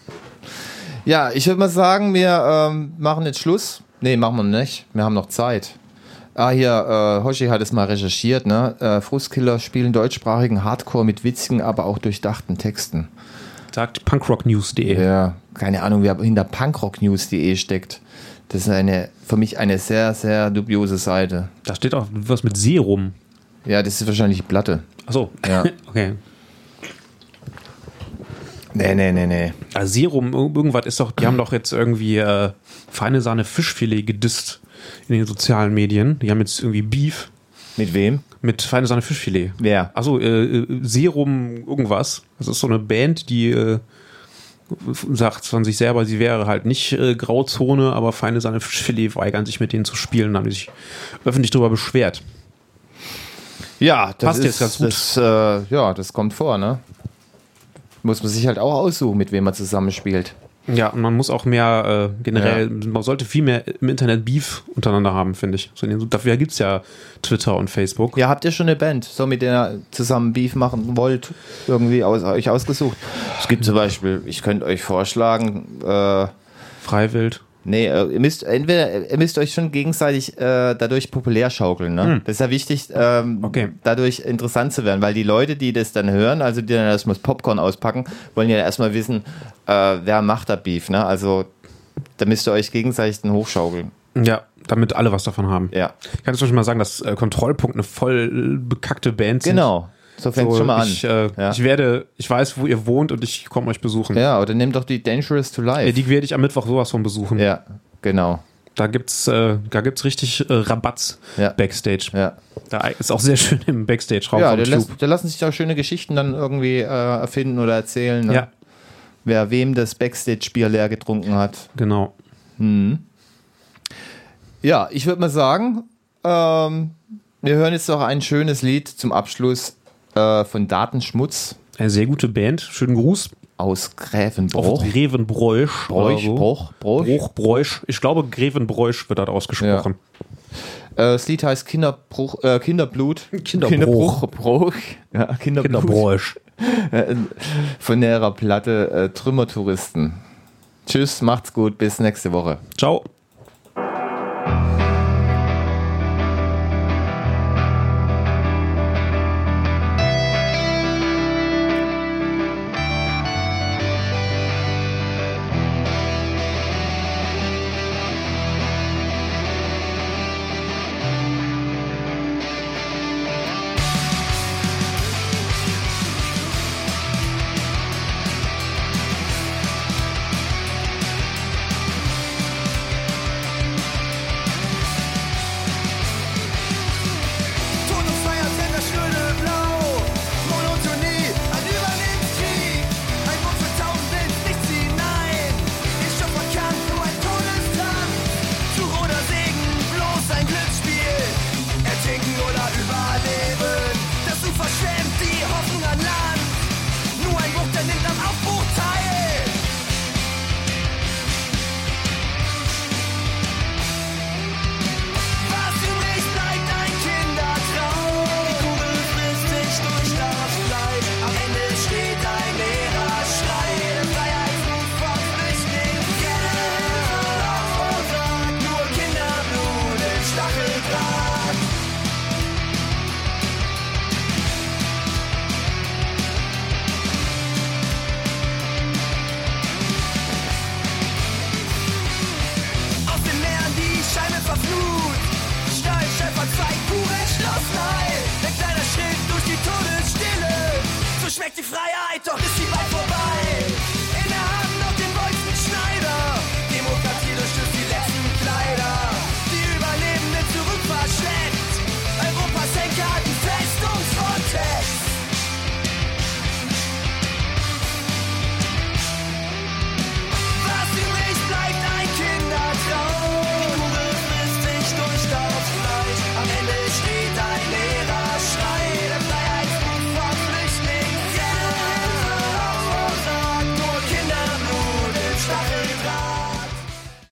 C: Ja, ich würde mal sagen, wir ähm, machen jetzt Schluss. Nee, machen wir nicht. Wir haben noch Zeit. Ah, hier, äh, Hoshi hat es mal recherchiert, ne? Äh, Frustkiller spielen deutschsprachigen Hardcore mit witzigen, aber auch durchdachten Texten.
D: Sagt punkrocknews punkt de.
C: Ja, keine Ahnung, wer hinter punkrocknews punkt de steckt. Das ist eine, für mich eine sehr, sehr dubiose Seite.
D: Da steht auch was mit Serum.
C: Ja, das ist wahrscheinlich die Platte.
D: Achso,
C: Ja.
D: okay.
C: Nee, nee, nee, nee.
D: Also Serum, ir- irgendwas ist doch, die haben doch jetzt irgendwie äh, feine Sahne Fischfilet gedisst in den sozialen Medien. Die haben jetzt irgendwie Beef
C: Mit wem?
D: mit feine Sahne Fischfilet.
C: Wer?
D: Achso, äh, äh, Serum irgendwas. Das ist so eine Band, die äh, sagt von sich selber, sie wäre halt nicht äh, Grauzone, aber Feinde Sahne Fischfilet weigern sich mit denen zu spielen, haben die sich öffentlich darüber beschwert.
C: Ja, das
D: Passt
C: ist,
D: jetzt ganz gut.
C: Das, äh, ja, das kommt vor, ne? Muss man sich halt auch aussuchen, mit wem man zusammenspielt.
D: Ja, und man muss auch mehr äh, generell, ja. man sollte viel mehr im Internet Beef untereinander haben, finde ich. So, dafür gibt es ja Twitter und Facebook.
C: Ja, habt ihr schon eine Band, so mit der ihr zusammen Beef machen wollt, irgendwie aus, euch ausgesucht? Es gibt zum Beispiel, ich könnte euch vorschlagen, äh,
D: Freiwild.
C: Nee, ihr müsst entweder ihr müsst euch schon gegenseitig äh, dadurch populär schaukeln. Ne? Hm. Das ist ja wichtig, ähm,
D: okay.
C: dadurch interessant zu werden, weil die Leute, die das dann hören, also die dann erstmal das Popcorn auspacken, wollen ja erstmal wissen, äh, wer macht da Beef. Ne? Also da müsst ihr euch gegenseitig dann hochschaukeln.
D: Ja, damit alle was davon haben.
C: Ja.
D: Ich kann zum Beispiel mal sagen, dass äh, Kontrollpunkt eine voll bekackte Band sind.
C: Genau. So fängt es
D: so,
C: schon mal an.
D: Ich, äh,
C: ja.
D: ich werde, ich weiß, wo ihr wohnt und ich komme euch besuchen.
C: Ja, oder nehmt doch die Dangerous to Life.
D: Äh, die werde ich am Mittwoch sowas von besuchen.
C: Ja, genau.
D: Da gibt's, äh, da gibt's richtig äh, Rabatz
C: ja.
D: Backstage.
C: Ja.
D: Da ist auch sehr schön im Backstage-Raum.
C: Ja,
D: vom
C: da,
D: Tube.
C: lässt, da lassen sich da schöne Geschichten dann irgendwie äh, erfinden oder erzählen. Ne?
D: Ja.
C: Wer wem das Backstage-Bier leer getrunken hat.
D: Genau.
C: Hm. Ja, ich würde mal sagen, ähm, wir hören jetzt noch ein schönes Lied zum Abschluss äh, von Datenschmutz.
D: Eine sehr gute Band. Schönen Gruß.
C: Aus Grevenbroich.
D: Auf Grevenbroich.
C: Bräuch,
D: so.
C: Bruch, Bruch.
D: Bruch, Bräuch. Ich glaube, Grevenbräuch wird dort ausgesprochen.
C: Ja. Äh, das Lied heißt Kinderbruch, äh, Kinderblut.
D: Kinderbruch.
C: Kinderbruch. Bruch. Ja, Kinderblut.
D: Kinderbräuch.
C: Von näherer Platte äh, Trümmertouristen. Tschüss, macht's gut, bis nächste Woche.
D: Ciao.
B: Schmeckt die Freiheit, doch ist sie bald